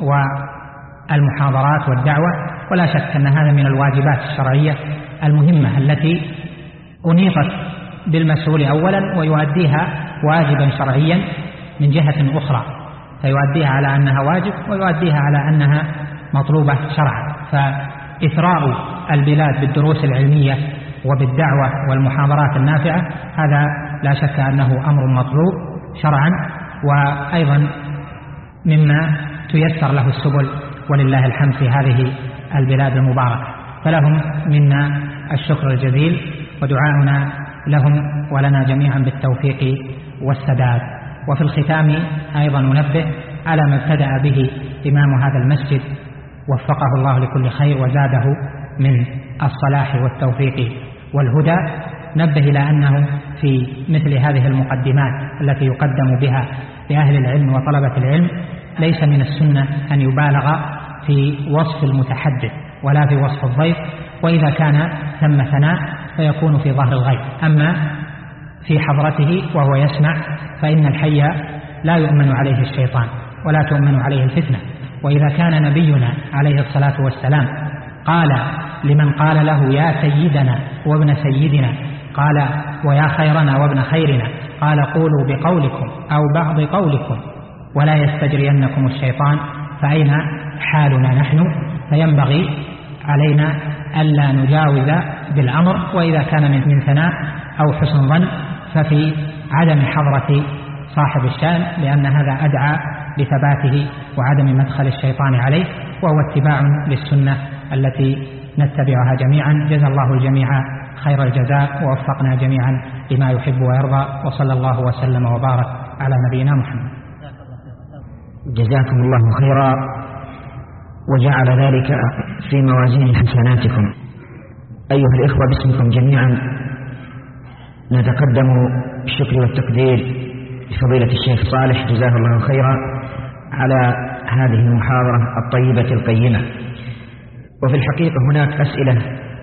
والمحاضرات والدعوة. ولا شك أن هذا من الواجبات الشرعية المهمة التي أنيطت بالمسؤول أولا، ويؤديها واجبا شرعيا من جهة أخرى، فيؤديها على أنها واجب ويؤديها على أنها مطلوبة شرعا. فإثراء البلاد بالدروس العلمية وبالدعوة والمحاضرات النافعة هذا لا شك أنه أمر مطلوب شرعا، وأيضا مما تيسر له السبل ولله الحمد في هذه البلاد المباركة. فلهم منا الشكر الجزيل، ودعاؤنا لهم ولنا جميعا بالتوفيق والسداد. وفي الختام أيضا ننبه على ما ابتدأ به إمام هذا المسجد وفقه الله لكل خير وزاده من الصلاح والتوفيق والهدى. نبه إلى أنه في مثل هذه المقدمات التي يقدم بها لأهل العلم وطلبة العلم ليس من السنة أن يبالغ في وصف المتحدث ولا في وصف الضيف، وإذا كان ثم ثناء فيكون في ظهر الغيب. أما في حضرته وهو يسمع فإن الحي لا يؤمن عليه الشيطان ولا تؤمن عليه الفتنة. وإذا كان نبينا عليه الصلاة والسلام قال لمن قال له يا سيدنا وابن سيدنا، قال ويا خيرنا وابن خيرنا، قال قولوا بقولكم أو بعض قولكم ولا يستجرينكم الشيطان، فأين حالنا نحن؟ فينبغي علينا ألا نجاوز بالأمر، وإذا كان من ثناء أو حسن ظن ففي عدم حضرة صاحب الشأن، لأن هذا أدعى لثباته وعدم مدخل الشيطان عليه، وهو اتباع للسنة التي نتبعها جميعا. جزا الله الجميع خير الجزاء ووفقنا جميعا لما يحب ويرضى، وصلى الله وسلم وبارك على نبينا محمد. جزاكم الله خيرا وجعل ذلك في موازين حسناتكم. أيها الإخوة، باسمكم جميعا نتقدم بالشكر والتقدير لفضيلة الشيخ صالح جزاه الله خيرا على هذه المحاضرة الطيبة القيمة. وفي الحقيقة هناك أسئلة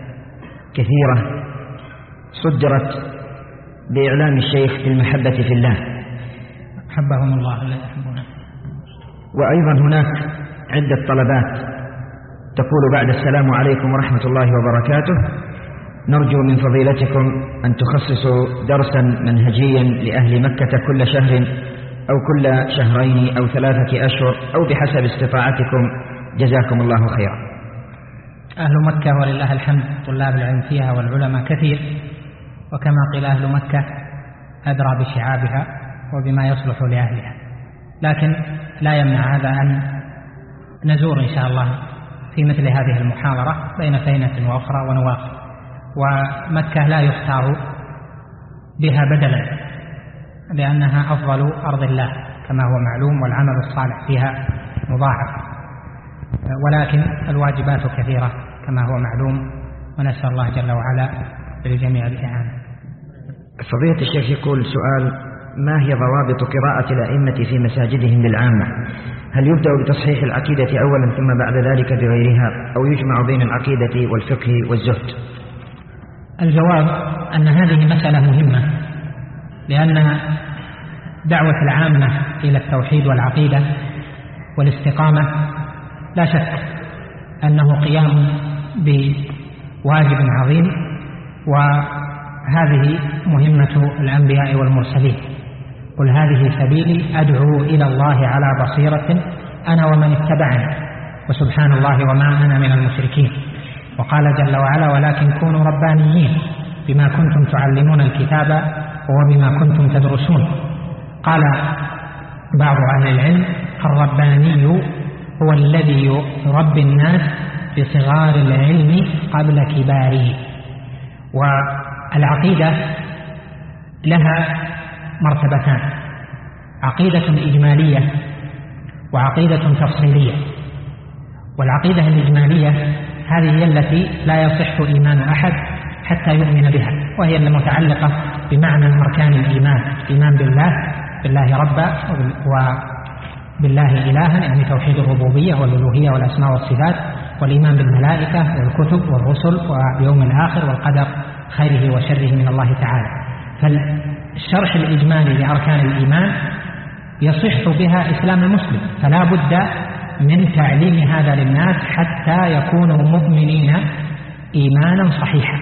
كثيرة صدرت بإعلام الشيخ بالمحبة في الله، حبهم الله لا يحبونه. وأيضا هناك عدة طلبات تقول بعد السلام عليكم ورحمة الله وبركاته، نرجو من فضيلتكم أن تخصصوا درسا منهجيا لأهل مكة كل شهر أو كل شهرين أو 3 أشهر أو بحسب استطاعتكم، جزاكم الله خيرا. أهل مكة ولله الحمد طلاب العلم فيها والعلماء كثير، وكما قيل أهل مكة أدرى بشعابها وبما يصلح لأهلها، لكن لا يمنع هذا أن نزور إن شاء الله في مثل هذه المحاضرة بين فينة وأخرى ونواقف. ومكة لا يختار بها بدلا، لأنها أفضل أرض الله كما هو معلوم، والعمل الصالح فيها مضاعف، ولكن الواجبات كثيرة كما هو معلوم، ونسأل الله جل وعلا للجميع الإعانة. فضيلة الشيخ يقول سؤال: ما هي ضوابط قراءة الأئمة في مساجدهم للعامة؟ هل يبدأ بتصحيح العقيدة أولا ثم بعد ذلك بغيرها، أو يجمع بين العقيدة والفقه والزهد؟ الجواب أن هذه مسألة مهمة، لأن دعوة العامة إلى التوحيد والعقيدة والاستقامة لا شك أنه قيام بواجب عظيم، وهذه مهمة الأنبياء والمرسلين. قل هذه سبيلي أدعو إلى الله على بصيرة أنا ومن اتبعني وسبحان الله وما أنا من المشركين. وقال جل وعلا: ولكن كونوا ربانيين بما كنتم تعلمون الكتاب وبما كنتم تدرسون. قال بعض أهل العلم: الرباني هو الذي يربي الناس بصغار العلم قبل كباره. والعقيدة لها مرتبتان: عقيدة إجمالية وعقيدة تفصيلية. والعقيدة الإجمالية هذه هي التي لا يصح إيمان أحد حتى يؤمن بها، وهي المتعلقة بمعنى أركان الإيمان: الإيمان بالله ربا، وبالله إلها يعني توحيد الربوبية والألوهية والأسماء والصفات، والإيمان بالملائكة والكتب والرسل واليوم الآخر والقدر خيره وشره من الله تعالى. فالشرح الإجمالي لأركان الإيمان يصح بها إسلام المسلم، فلا بد من تعليم هذا للناس حتى يكونوا مؤمنين إيمانا صحيحا.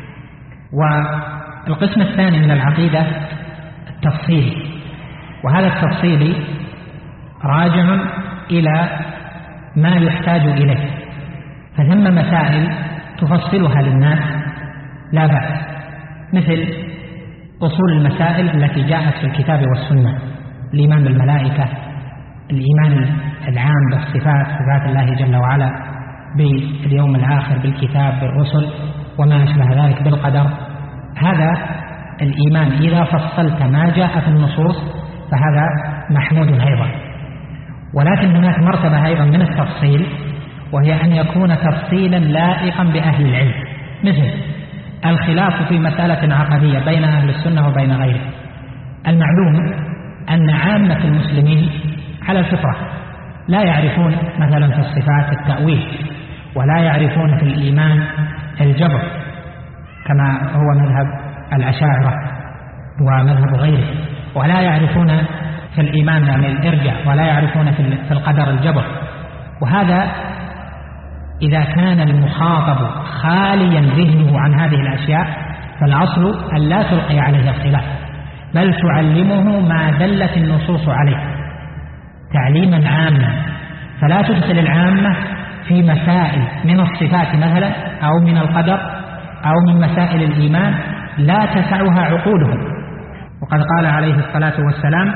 والقسم الثاني من العقيدة التفصيل، وهذا التفصيل راجع إلى ما يحتاج إليه، فثم مسائل تفصلها للناس لا بأس، مثل أصول المسائل التي جاءت في الكتاب والسنة: الإيمان بالملائكة، الإيمان العام بالصفات، صفات الله جل وعلا، باليوم الآخر، بالكتاب، بالرسل، وما أشبه ذلك، بالقدر. هذا الإيمان إذا فصلت ما جاء في النصوص فهذا محمود أيضا. ولكن هناك مرتبة أيضا من التفصيل، وهي أن يكون تفصيلا لائقا بأهل العلم، مثل الخلاف في مسألة عقدية بين أهل السنة وبين غيره. المعلوم أن عامة المسلمين على الفطرة لا يعرفون مثلا في الصفات التأويل، ولا يعرفون في الإيمان الجبر كما هو مذهب الأشاعرة ومذهب غيره، ولا يعرفون في الإيمان يعني الإرجاء، ولا يعرفون في القدر الجبر. وهذا إذا كان المخاطب خاليا ذهنه عن هذه الأشياء فالأصل أن لا تلقي عليه الخلاف، بل تعلمه ما دلت النصوص عليه تعليما عاما، فلا تدخل العامة في مسائل من الصفات مثلا أو من القدر أو من مسائل الإيمان لا تسعها عقولهم. وقد قال عليه الصلاة والسلام،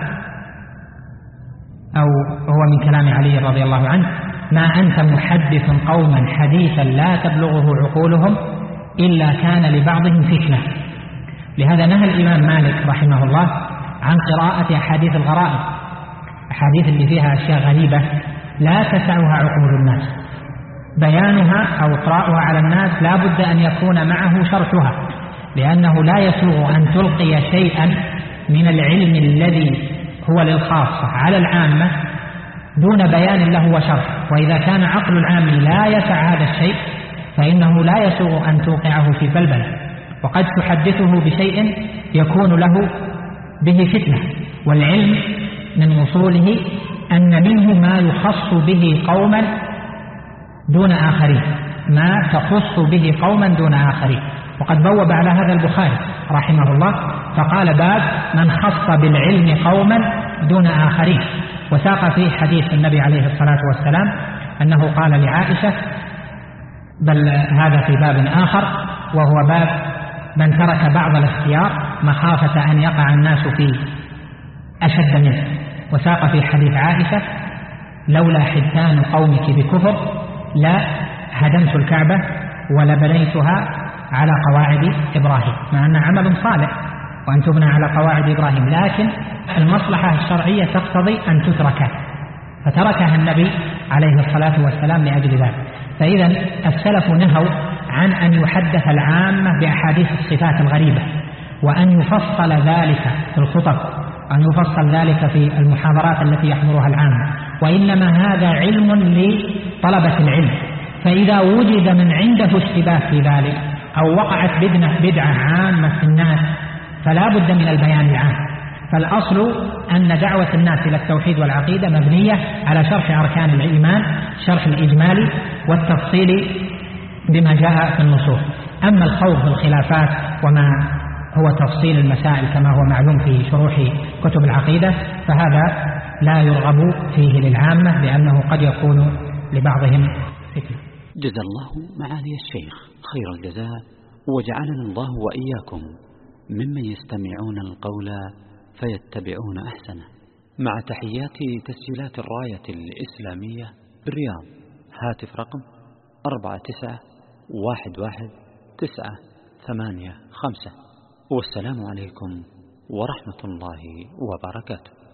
أو هو من كلام علي رضي الله عنه: ما أنت محدث قوما حديثا لا تبلغه عقولهم إلا كان لبعضهم فتنة. لهذا نهى الإمام مالك رحمه الله عن قراءة أحاديث الغرائب، أحاديث اللي فيها أشياء غريبة لا تسعها عقول الناس، بيانها أو إقراؤها على الناس لا بد أن يكون معه شرحها، لأنه لا يسوغ أن تلقي شيئا من العلم الذي هو للخاصة على العامة دون بيان له وشرح. وإذا كان عقل العام لا يسع هذا الشيء فإنه لا يسوغ أن توقعه في بلبلة، وقد تحدثه بشيء يكون له به فتنة. والعلم من وصوله أن منه ما يخص به قوما دون آخرين، ما تخص به قوما دون آخرين. وقد بوب على هذا البخاري رحمه الله فقال: باب من خص بالعلم قوما دون آخرين. وساق فيه حديث النبي عليه الصلاة والسلام أنه قال لعائشة، بل هذا في باب آخر وهو باب من ترك بعض الاختيار مخافة أن يقع الناس فيه أشد منه. وساق في حديث عائشة: لولا حدثان قومك بكفر لا هدمت الكعبة ولبنيتها على قواعد إبراهيم، مع أن عمل صالح وأن تبنى على قواعد إبراهيم، لكن المصلحة الشرعية تقتضي أن تترك، فتركها النبي عليه الصلاة والسلام لأجل ذلك. فإذا السلف نهوا عن أن يحدث العامة بأحاديث الصفات الغريبة، وأن يفصل ذلك في الخطب، وأن يفصل ذلك في المحاضرات التي يحضرها العامة، وإنما هذا علم لطلبة العلم. فإذا وجد من عنده اشتباه في ذلك أو وقعت بدعة عامة في الناس فلا بد من البيان العام. فالأصل أن دعوة الناس إلى التوحيد والعقيدة مبنية على شرح أركان الإيمان، شرح الإجمالي والتفصيل بما جاء في النصوص. أما الخوض في الخلافات وما هو تفصيل المسائل كما هو معلوم في شروح كتب العقيدة فهذا لا يرغب فيه للعامة، لأنه قد يكون لبعضهم فتنة. جزا الله معالي الشيخ خير الجزاء، وجعلنا الله وإياكم ممن يستمعون القول فيتبعون أحسنه. مع تحيات تسجيلات الراية الإسلامية بالرياض، هاتف رقم 49111985. والسلام عليكم ورحمة الله وبركاته.